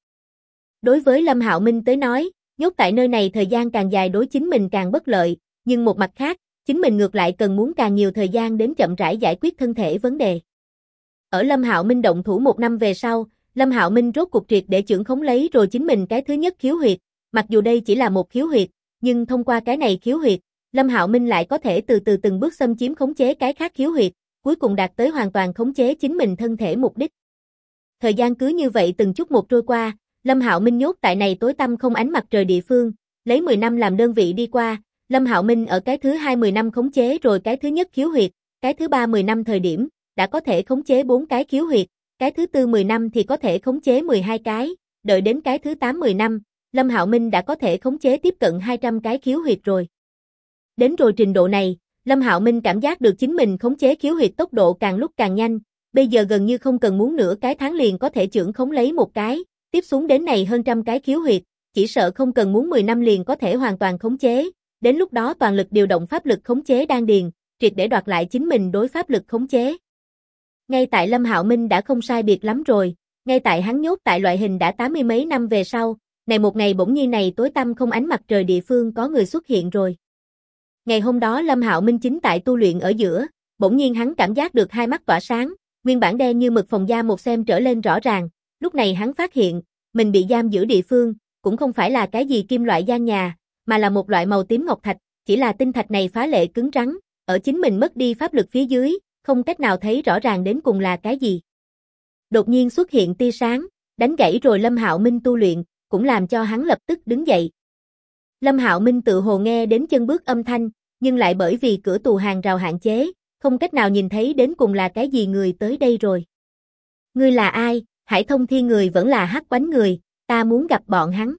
Đối với Lâm Hạo Minh tới nói, nhốt tại nơi này thời gian càng dài đối chính mình càng bất lợi, nhưng một mặt khác, chính mình ngược lại cần muốn càng nhiều thời gian đến chậm rãi giải quyết thân thể vấn đề. Ở Lâm Hạo Minh động thủ 1 năm về sau, Lâm Hạo Minh rốt cục triệt để chưởng khống lấy rồi chính mình cái thứ nhất khiếu huyệt, mặc dù đây chỉ là một khiếu huyệt, nhưng thông qua cái này khiếu huyệt, Lâm Hạo Minh lại có thể từ từ từng bước xâm chiếm khống chế cái khác khiếu huyệt, cuối cùng đạt tới hoàn toàn khống chế chính mình thân thể mục đích. Thời gian cứ như vậy từng chút một trôi qua, Lâm Hạo Minh nhốt tại này tối tăm không ánh mặt trời địa phương, lấy 10 năm làm đơn vị đi qua, Lâm Hạo Minh ở cái thứ 2 10 năm khống chế rồi cái thứ nhất khiếu huyệt, cái thứ 3 10 năm thời điểm, đã có thể khống chế 4 cái khiếu huyệt, cái thứ 4 10 năm thì có thể khống chế 12 cái, đợi đến cái thứ 8 10 năm, Lâm Hạo Minh đã có thể khống chế tiếp cận 200 cái khiếu huyệt rồi. Đến rồi trình độ này, Lâm Hạo Minh cảm giác được chính mình khống chế khiếu huyệt tốc độ càng lúc càng nhanh, bây giờ gần như không cần muốn nửa cái tháng liền có thể chưởng khống lấy một cái, tiếp xuống đến này hơn trăm cái khiếu huyệt, chỉ sợ không cần muốn 10 năm liền có thể hoàn toàn khống chế, đến lúc đó toàn lực điều động pháp lực khống chế đan điền, triệt để đoạt lại chính mình đối pháp lực khống chế. Ngay tại Lâm Hạo Minh đã không sai biệt lắm rồi, ngay tại hắn nhốt tại loại hình đã 80 mấy năm về sau, này một ngày bỗng nhiên này tối tăm không ánh mặt trời địa phương có người xuất hiện rồi. Ngày hôm đó Lâm Hạo Minh chính tại tu luyện ở giữa, bỗng nhiên hắn cảm giác được hai mắt tỏa sáng, nguyên bản đen như mực phòng giam một xem trở lên rõ ràng, lúc này hắn phát hiện, mình bị giam giữ địa phương, cũng không phải là cái gì kim loại gian nhà, mà là một loại màu tím ngọc thạch, chỉ là tinh thạch này phá lệ cứng rắn, ở chính mình mất đi pháp lực phía dưới, không cách nào thấy rõ ràng đến cùng là cái gì. Đột nhiên xuất hiện tia sáng, đánh gãy rồi Lâm Hạo Minh tu luyện, cũng làm cho hắn lập tức đứng dậy. Lâm Hạo Minh tự hồ nghe đến chân bước âm thanh, nhưng lại bởi vì cửa tù hàng rào hạn chế, không cách nào nhìn thấy đến cùng là cái gì người tới đây rồi. Ngươi là ai? Hải Thông Thiên người vẫn là Hắc Quánh người, ta muốn gặp bọn hắn.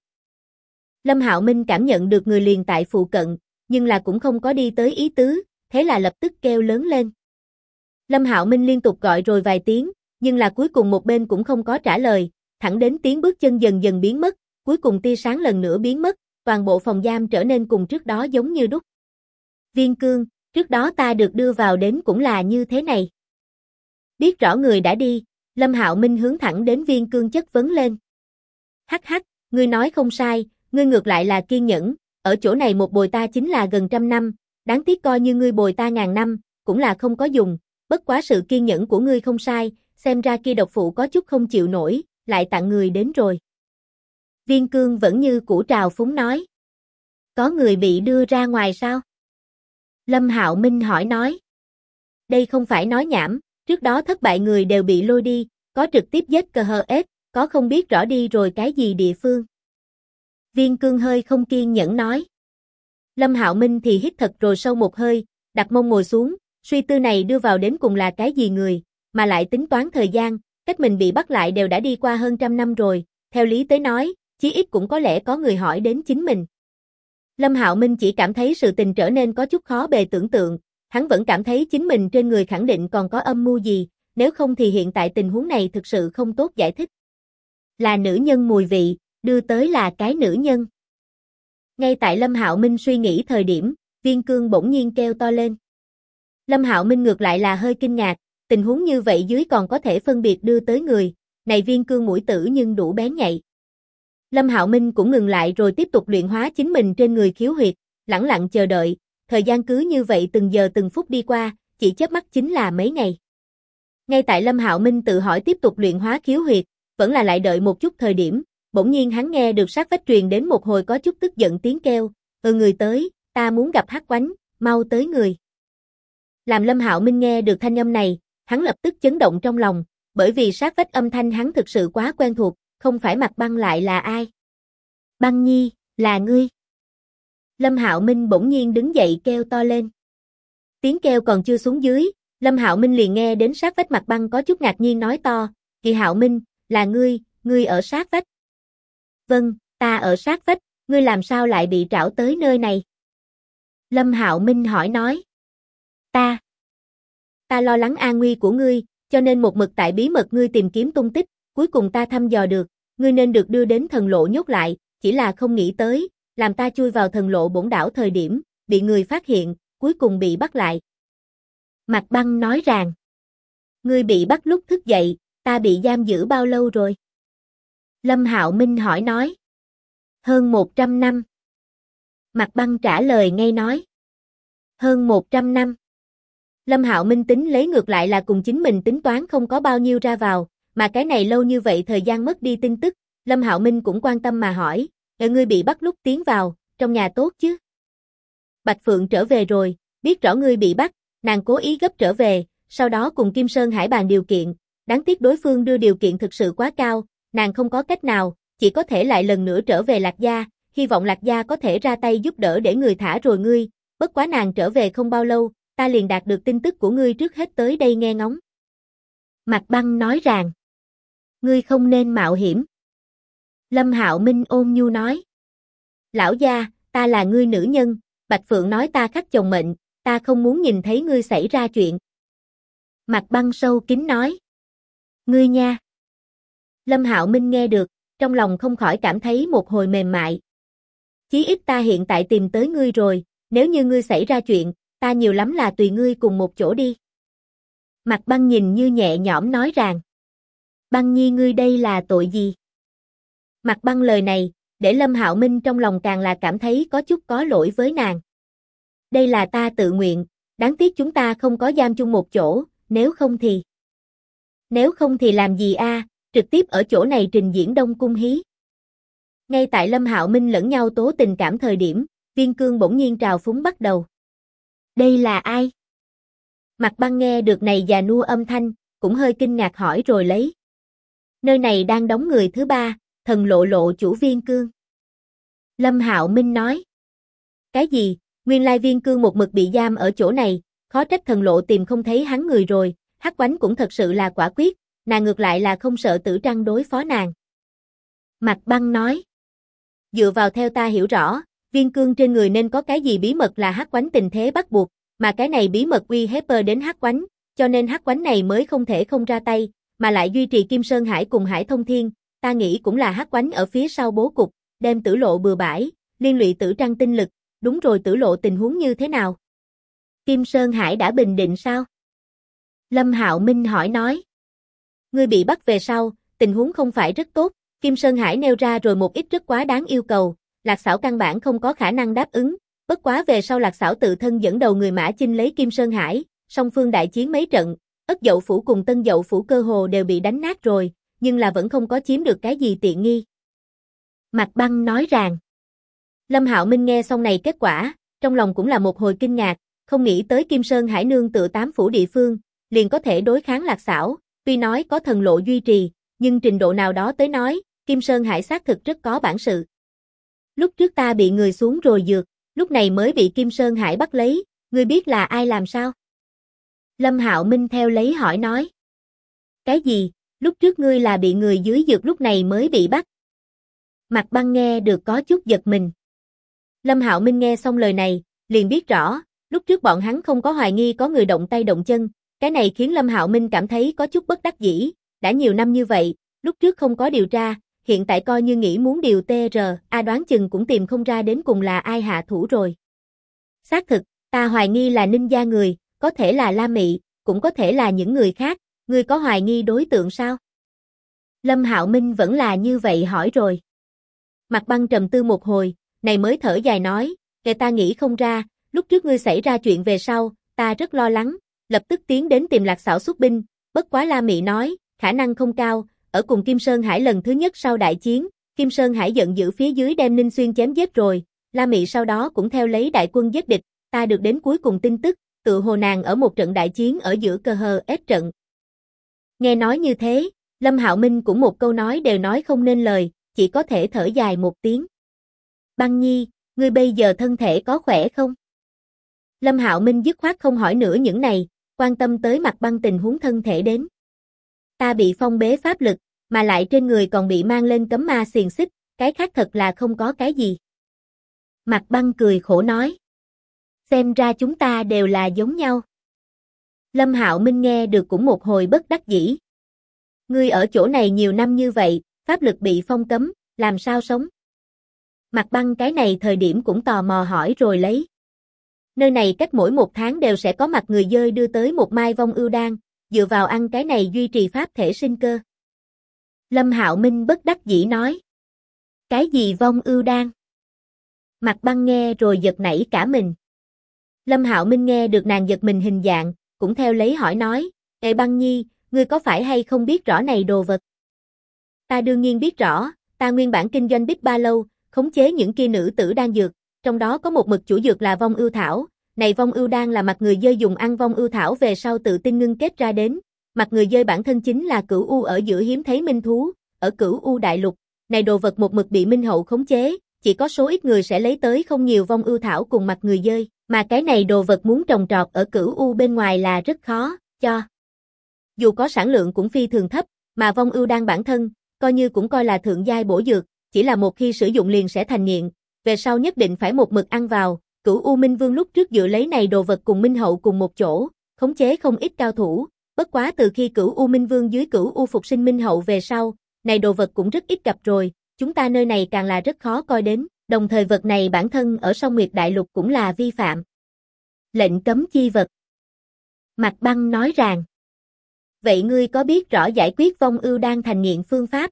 Lâm Hạo Minh cảm nhận được người liền tại phụ cận, nhưng là cũng không có đi tới ý tứ, thế là lập tức kêu lớn lên. Lâm Hạo Minh liên tục gọi rồi vài tiếng, nhưng là cuối cùng một bên cũng không có trả lời, thẳng đến tiếng bước chân dần dần biến mất, cuối cùng tia sáng lần nữa biến mất, toàn bộ phòng giam trở nên cùng trước đó giống như đúc. Viên Cương, trước đó ta được đưa vào đến cũng là như thế này. Biết rõ người đã đi, Lâm Hạo Minh hướng thẳng đến Viên Cương chất vấn lên. Hắc hắc, ngươi nói không sai, ngươi ngược lại là kiên nhẫn, ở chỗ này một bồi ta chính là gần 100 năm, đáng tiếc coi như ngươi bồi ta 1000 năm, cũng là không có dùng, bất quá sự kiên nhẫn của ngươi không sai, xem ra kia độc phụ có chút không chịu nổi, lại tặng người đến rồi. Viên Cương vẫn như cũ trào phúng nói. Có người bị đưa ra ngoài sao? Lâm Hạo Minh hỏi nói. Đây không phải nói nhảm, trước đó thất bại người đều bị lôi đi, có trực tiếp giết cờ hờ ép, có không biết rõ đi rồi cái gì địa phương. Viên Cương hơi không kiên nhẫn nói. Lâm Hạo Minh thì hít thật rồi sâu một hơi, đặt mông ngồi xuống, suy tư này đưa vào đến cùng là cái gì người, mà lại tính toán thời gian, cách mình bị bắt lại đều đã đi qua hơn 100 năm rồi, theo lý tới nói, chí ít cũng có lẽ có người hỏi đến chính mình. Lâm Hạo Minh chỉ cảm thấy sự tình trở nên có chút khó bề tưởng tượng, hắn vẫn cảm thấy chính mình trên người khẳng định còn có âm mưu gì, nếu không thì hiện tại tình huống này thực sự không tốt giải thích. Là nữ nhân mùi vị, đưa tới là cái nữ nhân. Ngay tại Lâm Hạo Minh suy nghĩ thời điểm, Viên Cương bỗng nhiên kêu to lên. Lâm Hạo Minh ngược lại là hơi kinh ngạc, tình huống như vậy dưới còn có thể phân biệt đưa tới người, này Viên Cương mũi tử nhưng đủ bén nhạy. Lâm Hạo Minh cũng ngừng lại rồi tiếp tục luyện hóa chính mình trên người khiếu huyệt, lẳng lặng chờ đợi, thời gian cứ như vậy từng giờ từng phút đi qua, chỉ chớp mắt chính là mấy ngày. Ngay tại Lâm Hạo Minh tự hỏi tiếp tục luyện hóa khiếu huyệt, vẫn là lại đợi một chút thời điểm, bỗng nhiên hắn nghe được sát vách truyền đến một hồi có chút tức giận tiếng kêu, người tới, ta muốn gặp Hắc Oánh, mau tới người. Làm Lâm Hạo Minh nghe được thanh âm này, hắn lập tức chấn động trong lòng, bởi vì sát vách âm thanh hắn thực sự quá quen thuộc, không phải Mạc Băng lại là ai? Băng Nhi, là ngươi. Lâm Hạo Minh bỗng nhiên đứng dậy kêu to lên. Tiếng kêu còn chưa xuống dưới, Lâm Hạo Minh liền nghe đến sát vách Mạc Băng có chút ngạc nhiên nói to, Kỳ Hạo Minh, là ngươi ở sát vách. Vâng, ta ở sát vách, ngươi làm sao lại bị trảo tới nơi này? Lâm Hạo Minh hỏi nói. Ta lo lắng an nguy của ngươi, cho nên một mực tại bí mật ngươi tìm kiếm tung tích, cuối cùng ta thăm dò được, ngươi nên được đưa đến thần lộ nhốt lại, chỉ là không nghĩ tới, làm ta chui vào thần lộ bổn đảo thời điểm, bị người phát hiện, cuối cùng bị bắt lại. Mạc Băng nói rằng, ngươi bị bắt lúc thức dậy, ta bị giam giữ bao lâu rồi? Lâm Hạo Minh hỏi nói. Hơn 100 năm. Mạc Băng trả lời ngay nói. Hơn 100 năm. Lâm Hạo Minh tính lấy ngược lại là cùng chính mình tính toán không có bao nhiêu ra vào, mà cái này lâu như vậy thời gian mất đi tin tức, Lâm Hạo Minh cũng quan tâm mà hỏi, ngươi bị bắt lúc tiến vào, trong nhà tốt chứ? Bạch Phượng trở về rồi, biết rõ ngươi bị bắt, nàng cố ý gấp trở về, sau đó cùng Kim Sơn Hải bàn điều kiện, đáng tiếc đối phương đưa điều kiện thực sự quá cao, nàng không có cách nào, chỉ có thể lại lần nữa trở về Lạc Gia, hy vọng Lạc Gia có thể ra tay giúp đỡ để người thả rồi ngươi, bất quá nàng trở về không bao lâu, ta liền đạt được tin tức của ngươi trước hết tới đây nghe ngóng. Mạc Băng nói rằng, ngươi không nên mạo hiểm. Lâm Hạo Minh ôn nhu nói, lão gia, ta là ngươi nữ nhân, Bạch Phượng nói ta khắc chồng mệnh, ta không muốn nhìn thấy ngươi xảy ra chuyện. Mạc Băng sâu kín nói, ngươi nha. Lâm Hạo Minh nghe được, trong lòng không khỏi cảm thấy một hồi mềm mại. Chí ít ta hiện tại tìm tới ngươi rồi, nếu như ngươi xảy ra chuyện, ta nhiều lắm là tùy ngươi cùng một chỗ đi. Mạc Băng nhìn như nhẹ nhõm nói rằng, Băng Nhi ngươi đây là tội gì? Mạc Băng lời này, để Lâm Hạo Minh trong lòng càng là cảm thấy có chút có lỗi với nàng. Đây là ta tự nguyện, đáng tiếc chúng ta không có giam chung một chỗ, nếu không thì làm gì a, trực tiếp ở chỗ này trình diễn Đông Cung hí. Ngay tại Lâm Hạo Minh lẫn nhau tố tình cảm thời điểm, Viên Cương bỗng nhiên trào phúng bắt đầu. Đây là ai? Mạc Băng nghe được này già nua âm thanh, cũng hơi kinh ngạc hỏi rồi lấy. Nơi này đang đóng người thứ ba, thần lộ lộ chủ Viên Cương. Lâm Hạo Minh nói. Cái gì? Nguyên lai Viên Cương một mực bị giam ở chỗ này, khó trách thần lộ tìm không thấy hắn người rồi, Hắc Oánh cũng thật sự là quả quyết, nàng ngược lại là không sợ Tử Trăng đối phó nàng. Mạc Băng nói. Dựa vào theo ta hiểu rõ, Viên Cương trên người nên có cái gì bí mật là Hắc Oánh tình thế bắt buộc, mà cái này bí mật uy hiếp đến Hắc Oánh, cho nên Hắc Oánh này mới không thể không ra tay, mà lại duy trì Kim Sơn Hải cùng Hải Thông Thiên, ta nghĩ cũng là Hắc Oánh ở phía sau bố cục, đem Tử Lộ bừa bãi, liên lụy Tử Trăng tinh lực, đúng rồi Tử Lộ tình huống như thế nào? Kim Sơn Hải đã bình định sao? Lâm Hạo Minh hỏi nói. Ngươi bị bắt về sau, tình huống không phải rất tốt, Kim Sơn Hải nêu ra rồi một ít rất quá đáng yêu cầu, Lạc Xảo căn bản không có khả năng đáp ứng, bất quá về sau Lạc Xảo tự thân dẫn đầu người Mã chinh lấy Kim Sơn Hải, song phương đại chiến mấy trận, Ất Dậu Phủ cùng Tân Dậu Phủ cơ hồ đều bị đánh nát rồi, nhưng là vẫn không có chiếm được cái gì tiện nghi. Mạc Băng nói rằng, Lâm Hạo Minh nghe xong này kết quả, trong lòng cũng là một hồi kinh ngạc, không nghĩ tới Kim Sơn Hải nương tựa 8 phủ địa phương, liền có thể đối kháng Lạc Xảo, tuy nói có thần lộ duy trì, nhưng trình độ nào đó tới nói, Kim Sơn Hải xác thực rất có bản sự. Lúc trước ta bị người xuống rồi dược, lúc này mới bị Kim Sơn Hải bắt lấy, ngươi biết là ai làm sao? Lâm Hạo Minh theo lấy hỏi nói. Cái gì? Lúc trước ngươi là bị người dưới dược lúc này mới bị bắt. Mạc Băng nghe được có chút giật mình. Lâm Hạo Minh nghe xong lời này, liền biết rõ, lúc trước bọn hắn không có hoài nghi có người động tay động chân, cái này khiến Lâm Hạo Minh cảm thấy có chút bất đắc dĩ, đã nhiều năm như vậy, lúc trước không có điều tra, hiện tại coi như nghĩ muốn điều TR, đoán chừng cũng tìm không ra đến cùng là ai hạ thủ rồi. Xác thực, ta hoài nghi là Ninh gia người, có thể là La Mị, cũng có thể là những người khác, ngươi có hoài nghi đối tượng sao? Lâm Hạo Minh vẫn là như vậy hỏi rồi. Mạc Băng trầm tư một hồi, này mới thở dài nói, kể ta nghĩ không ra, lúc trước ngươi xảy ra chuyện về sau, ta rất lo lắng, lập tức tiến đến tìm Lạc Xảo xuất binh, bất quá La Mị nói, khả năng không cao, ở cùng Kim Sơn Hải lần thứ nhất sau đại chiến, Kim Sơn Hải giận dữ phía dưới đem Ninh Xuyên chém giết rồi, La Mị sau đó cũng theo lấy đại quân giết địch, ta được đến cuối cùng tin tức, tự hồ nàng ở một trận đại chiến ở giữa cờ hờ ép trận. Nghe nói như thế, Lâm Hạo Minh cũng một câu nói đều nói không nên lời, chỉ có thể thở dài một tiếng. Băng Nhi, ngươi bây giờ thân thể có khỏe không? Lâm Hạo Minh dứt khoát không hỏi nữa những này, quan tâm tới Mạc Băng tình huống thân thể đến. Ta bị phong bế pháp lực, mà lại trên người còn bị mang lên cấm ma xiềng xích, cái khác thật là không có cái gì. Mạc Băng cười khổ nói. Xem ra chúng ta đều là giống nhau. Lâm Hạo Minh nghe được cũng một hồi bất đắc dĩ. Ngươi ở chỗ này nhiều năm như vậy, pháp lực bị phong cấm, làm sao sống? Mạc Băng cái này thời điểm cũng tò mò hỏi rồi lấy. Nơi này cách mỗi 1 tháng đều sẽ có mặt người dơi đưa tới một mai vong ưu đan, dựa vào ăn cái này duy trì pháp thể sinh cơ. Lâm Hạo Minh bất đắc dĩ nói. Cái gì vong ưu đan? Mạc Băng nghe rồi giật nảy cả mình. Lâm Hạo Minh nghe được nàng giật mình hình dạng, cũng theo lấy hỏi nói, Ê Băng Nhi, ngươi có phải hay không biết rõ này đồ vật? Ta đương nhiên biết rõ, ta nguyên bản kinh doanh Bích Ba Lâu, khống chế những kia nữ tử đan dược, trong đó có một mực chủ dược là vong ưu thảo, này vong ưu đan là mặt người dơi dùng ăn vong ưu thảo về sau tự tin ngưng kết ra đến, mặt người dơi bản thân chính là Cửu U ở giữa hiếm thấy minh thú, ở Cửu U đại lục, này đồ vật một mực bị Minh Hậu khống chế, chỉ có số ít người sẽ lấy tới không nhiều vong ưu thảo cùng mặt người dơi, mà cái này đồ vật muốn trồng trọt ở Cửu U bên ngoài là rất khó, cho dù có sản lượng cũng phi thường thấp, mà vong ưu đan bản thân, coi như cũng coi là thượng giai bổ dược, chỉ là một khi sử dụng liền sẽ thành nghiện, về sau nhất định phải một mực ăn vào. Cửu U Minh Vương lúc trước dựa lấy này đồ vật cùng Minh Hậu cùng một chỗ, khống chế không ít cao thủ, bất quá từ khi Cửu U Minh Vương dưới Cửu U phục sinh Minh Hậu về sau, này đồ vật cũng rất ít gặp rồi, chúng ta nơi này càng là rất khó coi đến, đồng thời vật này bản thân ở Song Nguyệt Đại Lục cũng là vi phạm lệnh cấm chi vật. Mạc Băng nói rằng, vậy ngươi có biết rõ giải quyết vong ưu đan thành nghiện phương pháp?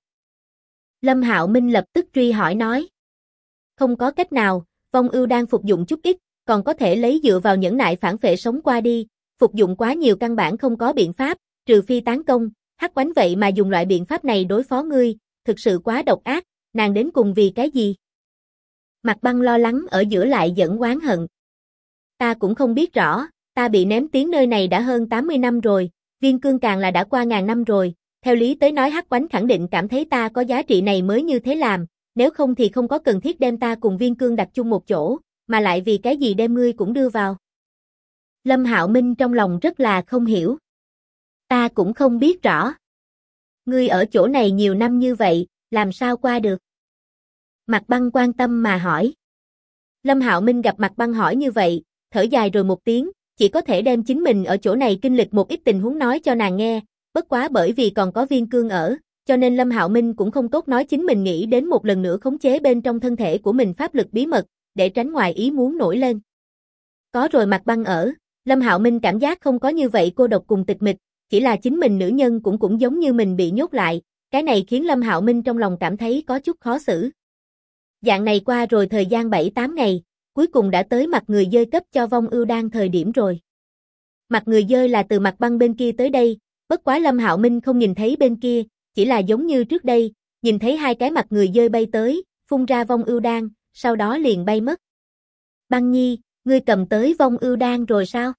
Lâm Hạo Minh lập tức truy hỏi nói, không có cách nào, vong ưu đan phục dụng chút ít, còn có thể lấy dựa vào nhẫn nại phản phệ sống qua đi, phục dụng quá nhiều căn bản không có biện pháp, trừ phi tán công, Hắc Oánh vậy mà dùng loại biện pháp này đối phó ngươi, thực sự quá độc ác, nàng đến cùng vì cái gì? Mạc Băng lo lắng ở giữa lại giận oán hận. Ta cũng không biết rõ, ta bị ném tiếng nơi này đã hơn 80 năm rồi, Viên Cương càng là đã qua ngàn năm rồi, theo lý tới nói Hắc Oánh khẳng định cảm thấy ta có giá trị này mới như thế làm, nếu không thì không có cần thiết đem ta cùng Viên Cương đặt chung một chỗ, mà lại vì cái gì đem ngươi cũng đưa vào. Lâm Hạo Minh trong lòng rất là không hiểu. Ta cũng không biết rõ. Ngươi ở chỗ này nhiều năm như vậy, làm sao qua được? Mạc Băng quan tâm mà hỏi. Lâm Hạo Minh gặp Mạc Băng hỏi như vậy, thở dài rồi một tiếng, chỉ có thể đem chính mình ở chỗ này kinh lịch một ít tình huống nói cho nàng nghe, bất quá bởi vì còn có Viên Cương ở, cho nên Lâm Hạo Minh cũng không tốt nói chính mình nghĩ đến một lần nữa khống chế bên trong thân thể của mình pháp lực bí mật, để tránh ngoài ý muốn nổi lên. Có rồi Mạc Băng ở, Lâm Hạo Minh cảm giác không có như vậy cô độc cùng tịch mịch, chỉ là chính mình nữ nhân cũng giống như mình bị nhốt lại, cái này khiến Lâm Hạo Minh trong lòng cảm thấy có chút khó xử. Dạng này qua rồi thời gian 7-8 ngày, cuối cùng đã tới mặt người dơi cấp cho vong ưu đan thời điểm rồi. Mặt người dơi là từ Mạc Băng bên kia tới đây, bất quá Lâm Hạo Minh không nhìn thấy bên kia, chỉ là giống như trước đây, nhìn thấy hai cái mặt người dơi bay tới, phun ra vong ưu đan, sau đó liền bay mất. Băng Nhi, ngươi cầm tới vong ưu đan rồi sao?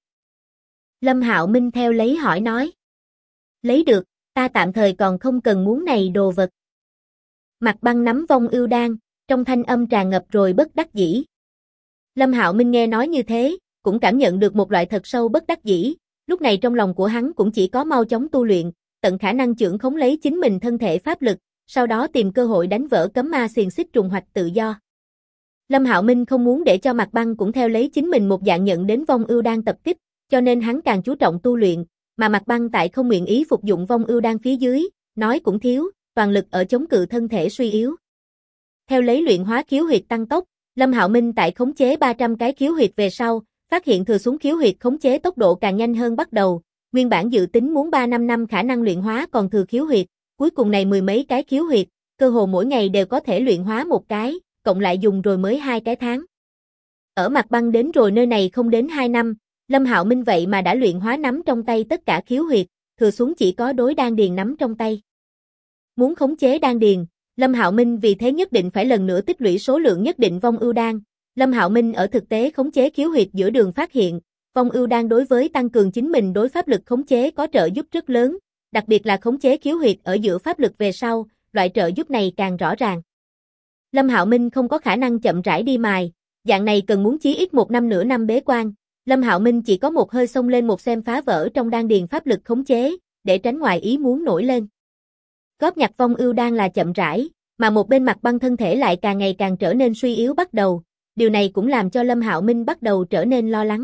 Lâm Hạo Minh theo lấy hỏi nói. Lấy được, ta tạm thời còn không cần muốn này đồ vật. Mạc Băng nắm vong ưu đan, trong thanh âm tràn ngập rồi bất đắc dĩ. Lâm Hạo Minh nghe nói như thế, cũng cảm nhận được một loại thật sâu bất đắc dĩ, lúc này trong lòng của hắn cũng chỉ có mau chóng tu luyện, tận khả năng chưởng khống lấy chính mình thân thể pháp lực, sau đó tìm cơ hội đánh vỡ cấm ma xiềng xích trùng hoạch tự do. Lâm Hạo Minh không muốn để cho Mạc Băng cũng theo lấy chính mình một dạng nhận đến vong ưu đan tập kích, cho nên hắn càng chú trọng tu luyện, mà Mạc Băng tại không nguyện ý phục dụng vong ưu đan phía dưới, nói cũng thiếu, toàn lực ở chống cự thân thể suy yếu. Theo lấy luyện hóa khiếu huyệt tăng tốc, Lâm Hạo Minh tại khống chế 300 cái khiếu huyệt về sau, phát hiện thừa xuống khiếu huyệt khống chế tốc độ càng nhanh hơn bắt đầu, nguyên bản dự tính muốn 3-5 năm khả năng luyện hóa còn thừa khiếu huyệt, cuối cùng này mười mấy cái khiếu huyệt, cơ hồ mỗi ngày đều có thể luyện hóa một cái, cộng lại dùng rồi mới 2 cái tháng. Ở Mạc Băng đến rồi nơi này không đến 2 năm, Lâm Hạo Minh vậy mà đã luyện hóa nắm trong tay tất cả khiếu huyệt, thừa xuống chỉ có đối đan điền nắm trong tay. Muốn khống chế đan điền, Lâm Hạo Minh vì thế nhất định phải lần nữa tích lũy số lượng nhất định vong ưu đan. Lâm Hạo Minh ở thực tế khống chế khiếu huyệt giữa đường phát hiện, vong ưu đan đối với tăng cường chính mình đối pháp lực khống chế có trợ giúp rất lớn, đặc biệt là khống chế khiếu huyệt ở giữa pháp lực về sau, loại trợ giúp này càng rõ ràng. Lâm Hạo Minh không có khả năng chậm rãi đi mài, dạng này cần muốn chí ít 1 năm nửa năm bế quan. Lâm Hạo Minh chỉ có một hơi xông lên một xem phá vỡ trong đan điền pháp lực khống chế, để tránh ngoài ý muốn nổi lên. Góp nhặt vong ưu đan là chậm rãi, mà một bên Mặt Băng thân thể lại càng ngày càng trở nên suy yếu bắt đầu, điều này cũng làm cho Lâm Hạo Minh bắt đầu trở nên lo lắng.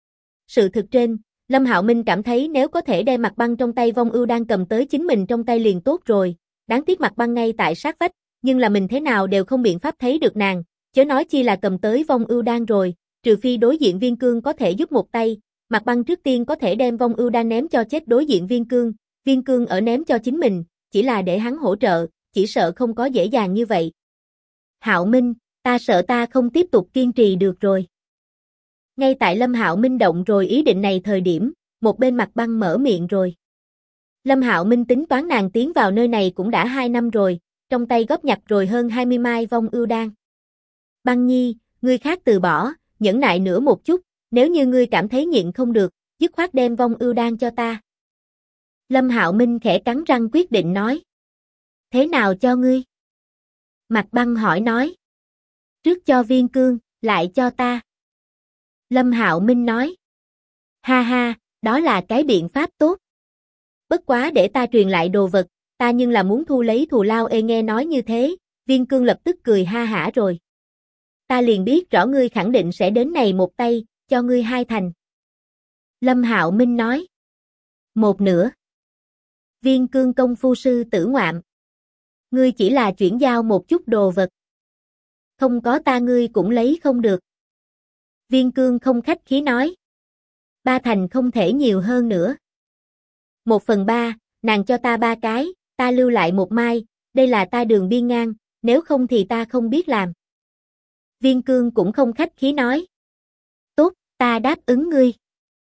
Sự thực trên, Lâm Hạo Minh cảm thấy nếu có thể đem Mặt Băng trong tay vong ưu đan cầm tới chính mình trong tay liền tốt rồi, đáng tiếc Mặt Băng ngay tại sát vách, nhưng là mình thế nào đều không biện pháp thấy được nàng, chớ nói chi là cầm tới vong ưu đan rồi, trừ phi đối diện Viên Cương có thể giúp một tay, Mặt Băng trước tiên có thể đem vong ưu đan ném cho chết đối diện Viên Cương ở ném cho chính mình, chỉ là để hắn hỗ trợ, chỉ sợ không có dễ dàng như vậy. Hạo Minh, ta sợ ta không tiếp tục kiên trì được rồi. Ngay tại Lâm Hạo Minh động rồi ý định này thời điểm, một bên Mặt Băng mở miệng rồi. Lâm Hạo Minh tính toán nàng tiến vào nơi này cũng đã 2 năm rồi, trong tay góp nhặt rồi hơn 20 mai vong ưu đan. Băng Nhi, ngươi khác từ bỏ, nhẫn nại nữa một chút, nếu như ngươi cảm thấy nhịn không được, dứt khoát đem vong ưu đan cho ta. Lâm Hạo Minh khẽ cắn răng quyết định nói. Thế nào cho ngươi? Mặt Băng hỏi nói. Trước cho Viên Cương, lại cho ta. Lâm Hạo Minh nói. Ha ha, đó là cái biện pháp tốt. Bất quá để ta truyền lại đồ vật, ta nhưng là muốn thu lấy thù lao. Nghe nói như thế, Viên Cương lập tức cười ha hả rồi. Ta liền biết rõ ngươi khẳng định sẽ đến này một tay, cho ngươi 2 thành. Lâm Hạo Minh nói. 1/2. Viên Cương công phu sư tử ngoạm. Ngươi chỉ là chuyển giao một chút đồ vật. Không có ta ngươi cũng lấy không được. Viên Cương không khách khí nói. 3 thành không thể nhiều hơn nữa. 1/3, nàng cho ta 3 cái, ta lưu lại 1 mai, đây là ta đường biên ngang, nếu không thì ta không biết làm. Viên Cương cũng không khách khí nói. Tốt, ta đáp ứng ngươi.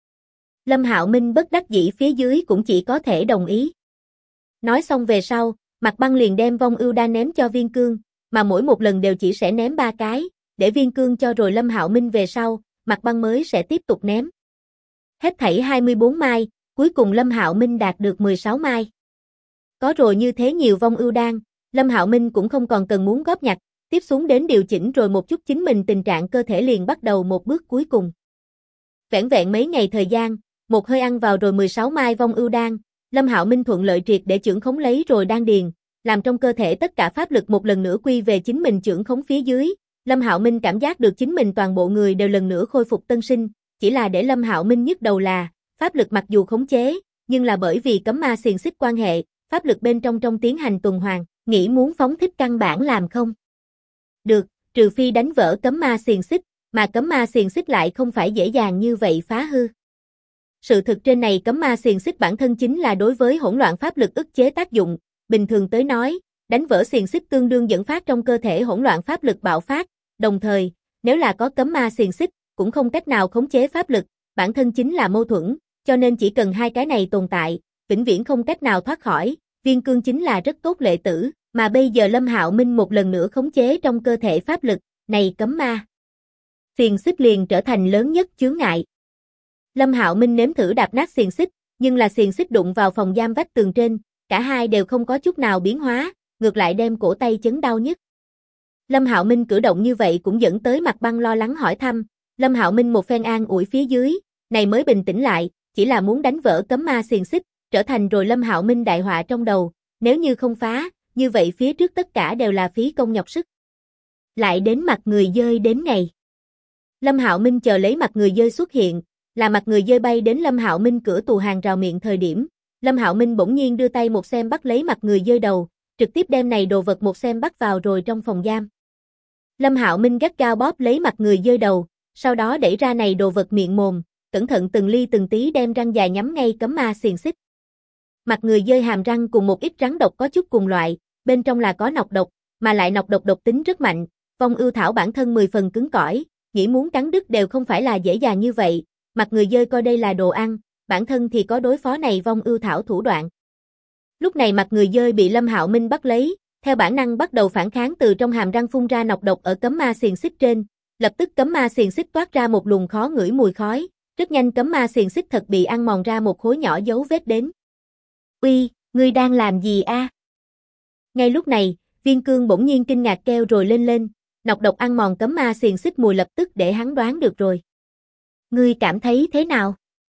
Lâm Hạo Minh bất đắc dĩ phía dưới cũng chỉ có thể đồng ý. Nói xong về sau, Mặt Băng liền đem vong ưu đan ném cho Viên Cương, mà mỗi một lần đều chỉ sẽ ném 3 cái, để Viên Cương cho rồi Lâm Hạo Minh về sau, Mặt Băng mới sẽ tiếp tục ném. Hết thảy 24 mai, cuối cùng Lâm Hạo Minh đạt được 16 mai. Có rồi như thế nhiều vong ưu đan, Lâm Hạo Minh cũng không còn cần muốn góp nhặt, tiếp xuống đến điều chỉnh rồi một chút chính mình tình trạng cơ thể liền bắt đầu một bước cuối cùng. Vẻn vẹn mấy ngày thời gian, một hơi ăn vào rồi 16 mai vong ưu đan, Lâm Hạo Minh thuận lợi triệt để chưởng khống lấy rồi đan điền, làm trong cơ thể tất cả pháp lực một lần nữa quy về chính mình chưởng khống phía dưới. Lâm Hạo Minh cảm giác được chính mình toàn bộ người đều lần nữa khôi phục tân sinh, chỉ là để Lâm Hạo Minh nhức đầu là, pháp lực mặc dù khống chế, nhưng là bởi vì cấm ma xiềng xích quan hệ, pháp lực bên trong tiến hành tuần hoàn, nghĩ muốn phóng thích căn bản làm không được, trừ phi đánh vỡ cấm ma xiềng xích, mà cấm ma xiềng xích lại không phải dễ dàng như vậy phá hư. Sự thực trên này cấm ma xiềng xích bản thân chính là đối với hỗn loạn pháp lực ức chế tác dụng, bình thường tới nói, đánh vỡ xiềng xích tương đương dẫn phát trong cơ thể hỗn loạn pháp lực bạo phát, đồng thời, nếu là có cấm ma xiềng xích, cũng không cách nào khống chế pháp lực, bản thân chính là mâu thuẫn, cho nên chỉ cần 2 cái này tồn tại, vĩnh viễn không cách nào thoát khỏi. Viên Cương chính là rất tốt lệ tử, mà bây giờ Lâm Hạo Minh một lần nữa khống chế trong cơ thể pháp lực, này cấm ma xiềng xích liền trở thành lớn nhất chướng ngại. Lâm Hạo Minh nếm thử đạp nát xiềng xích, nhưng là xiềng xích đụng vào phòng giam vách tường trên, cả hai đều không có chút nào biến hóa, ngược lại đem cổ tay chấn đau nhức. Lâm Hạo Minh cử động như vậy cũng dẫn tới Mặt Băng lo lắng hỏi thăm, Lâm Hạo Minh một phen an ủi phía dưới, này mới bình tĩnh lại, chỉ là muốn đánh vỡ cấm ma xiềng xích, trở thành rồi Lâm Hạo Minh đại họa trong đầu, nếu như không phá, như vậy phía trước tất cả đều là phí công nhọc sức. Lại đến mặt người dơi đến ngày. Lâm Hạo Minh chờ lấy mặt người dơi xuất hiện, là mặt người dơi bay đến Lâm Hạo Minh cửa tù hàng rào miệng thời điểm, Lâm Hạo Minh bỗng nhiên đưa tay một xem bắt lấy mặt người dơi đầu, trực tiếp đem này đồ vật một xem bắt vào rồi trong phòng giam. Lâm Hạo Minh gắt gao bóp lấy mặt người dơi đầu, sau đó đẩy ra này đồ vật miệng mồm, cẩn thận từng ly từng tí đem răng dài nhắm ngay cấm ma xiềng xích. Mặt người dơi hàm răng cùng một ít rắn độc có chút cùng loại, bên trong là có nọc độc, mà lại nọc độc độc tính rất mạnh, vong ưu thảo bản thân 10 phần cứng cỏi, nghĩ muốn cắn đứt đều không phải là dễ dàng như vậy, mặt người dơi coi đây là đồ ăn, bản thân thì có đối phó này vong ưu thảo thủ đoạn. Lúc này mặt người dơi bị Lâm Hạo Minh bắt lấy, theo bản năng bắt đầu phản kháng từ trong hàm răng phun ra nọc độc ở cấm ma xiềng xích trên, lập tức cấm ma xiềng xích toát ra một luồng khó ngửi mùi khói, rất nhanh cấm ma xiềng xích thật bị ăn mòn ra một khối nhỏ dấu vết đến. Uy, ngươi đang làm gì a? Ngay lúc này, Viên Cương bỗng nhiên kinh ngạc kêu rồi lên, nọc độc ăn mòn cấm ma xiềng xích mùi lập tức để hắn đoán được rồi. Ngươi cảm thấy thế nào?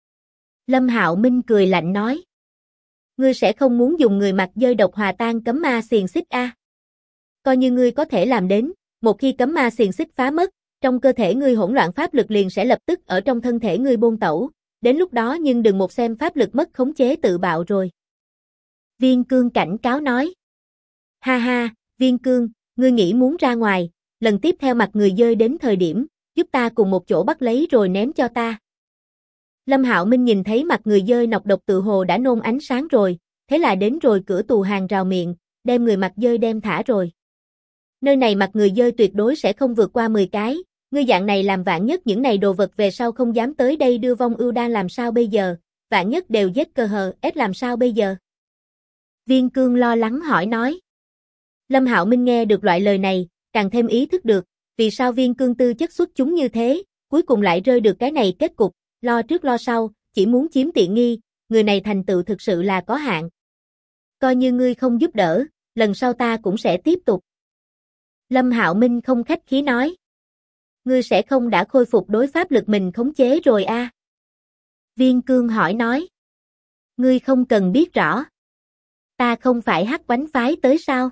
Lâm Hạo Minh cười lạnh nói. Ngươi sẽ không muốn dùng người mặc dơi độc hòa tan cấm ma xiềng xích a? Coi như ngươi có thể làm đến, một khi cấm ma xiềng xích phá mất, trong cơ thể ngươi hỗn loạn pháp lực liền sẽ lập tức ở trong thân thể ngươi bôn tẩu, đến lúc đó nhưng đừng một xem pháp lực mất khống chế tự bạo rồi. Viên Cương cảnh cáo nói. Ha ha, Viên Cương, ngươi nghĩ muốn ra ngoài, lần tiếp theo mặt người dơi đến thời điểm, giúp ta cùng một chỗ bắt lấy rồi ném cho ta. Lâm Hạo Minh nhìn thấy mặt người dơi nọc độc tự hồ đã nôn ánh sáng rồi, thế là đến rồi cửa tù hàng rào miệng, đem người mặt dơi đem thả rồi. Nơi này mặt người dơi tuyệt đối sẽ không vượt qua 10 cái, ngươi dạng này làm vạn nhất những này đồ vật về sau không dám tới đây đưa vong ưu đan làm sao bây giờ, vạn nhất đều giết cơ hờ ép làm sao bây giờ? Viên Cương lo lắng hỏi nói. Lâm Hạo Minh nghe được loại lời này, càng thêm ý thức được, vì sao Viên Cương tư chất xuất chúng như thế, cuối cùng lại rơi được cái này kết cục, lo trước lo sau, chỉ muốn chiếm tiện nghi, người này thành tựu thực sự là có hạn. Coi như ngươi không giúp đỡ, lần sau ta cũng sẽ tiếp tục. Lâm Hạo Minh không khách khí nói. Ngươi sẽ không đã khôi phục đối pháp lực mình khống chế rồi a? Viên Cương hỏi nói. Ngươi không cần biết rõ. Ta không phải Hắc Oánh phái tới sao?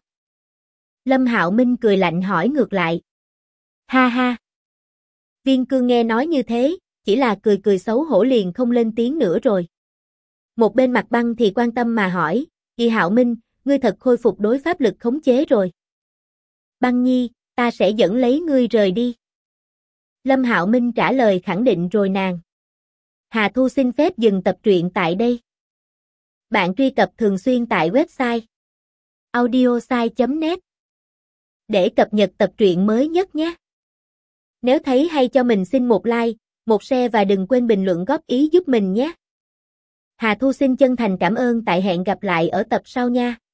Lâm Hạo Minh cười lạnh hỏi ngược lại. Ha ha. Viên Cương nghe nói như thế, chỉ là cười xấu hổ liền không lên tiếng nữa rồi. Một bên Mặt Băng thì quan tâm mà hỏi, Kỳ Hạo Minh, ngươi thật khôi phục đối pháp lực khống chế rồi. Băng Nhi, ta sẽ dẫn lấy ngươi rời đi. Lâm Hạo Minh trả lời khẳng định rồi nàng. Hà Thu xin phép dừng tập truyện tại đây. Bạn truy cập thường xuyên tại website audiosai.net để cập nhật tập truyện mới nhất nhé. Nếu thấy hay cho mình xin một like, một share và đừng quên bình luận góp ý giúp mình nhé. Hà Thu xin chân thành cảm ơn tại hẹn gặp lại ở tập sau nha.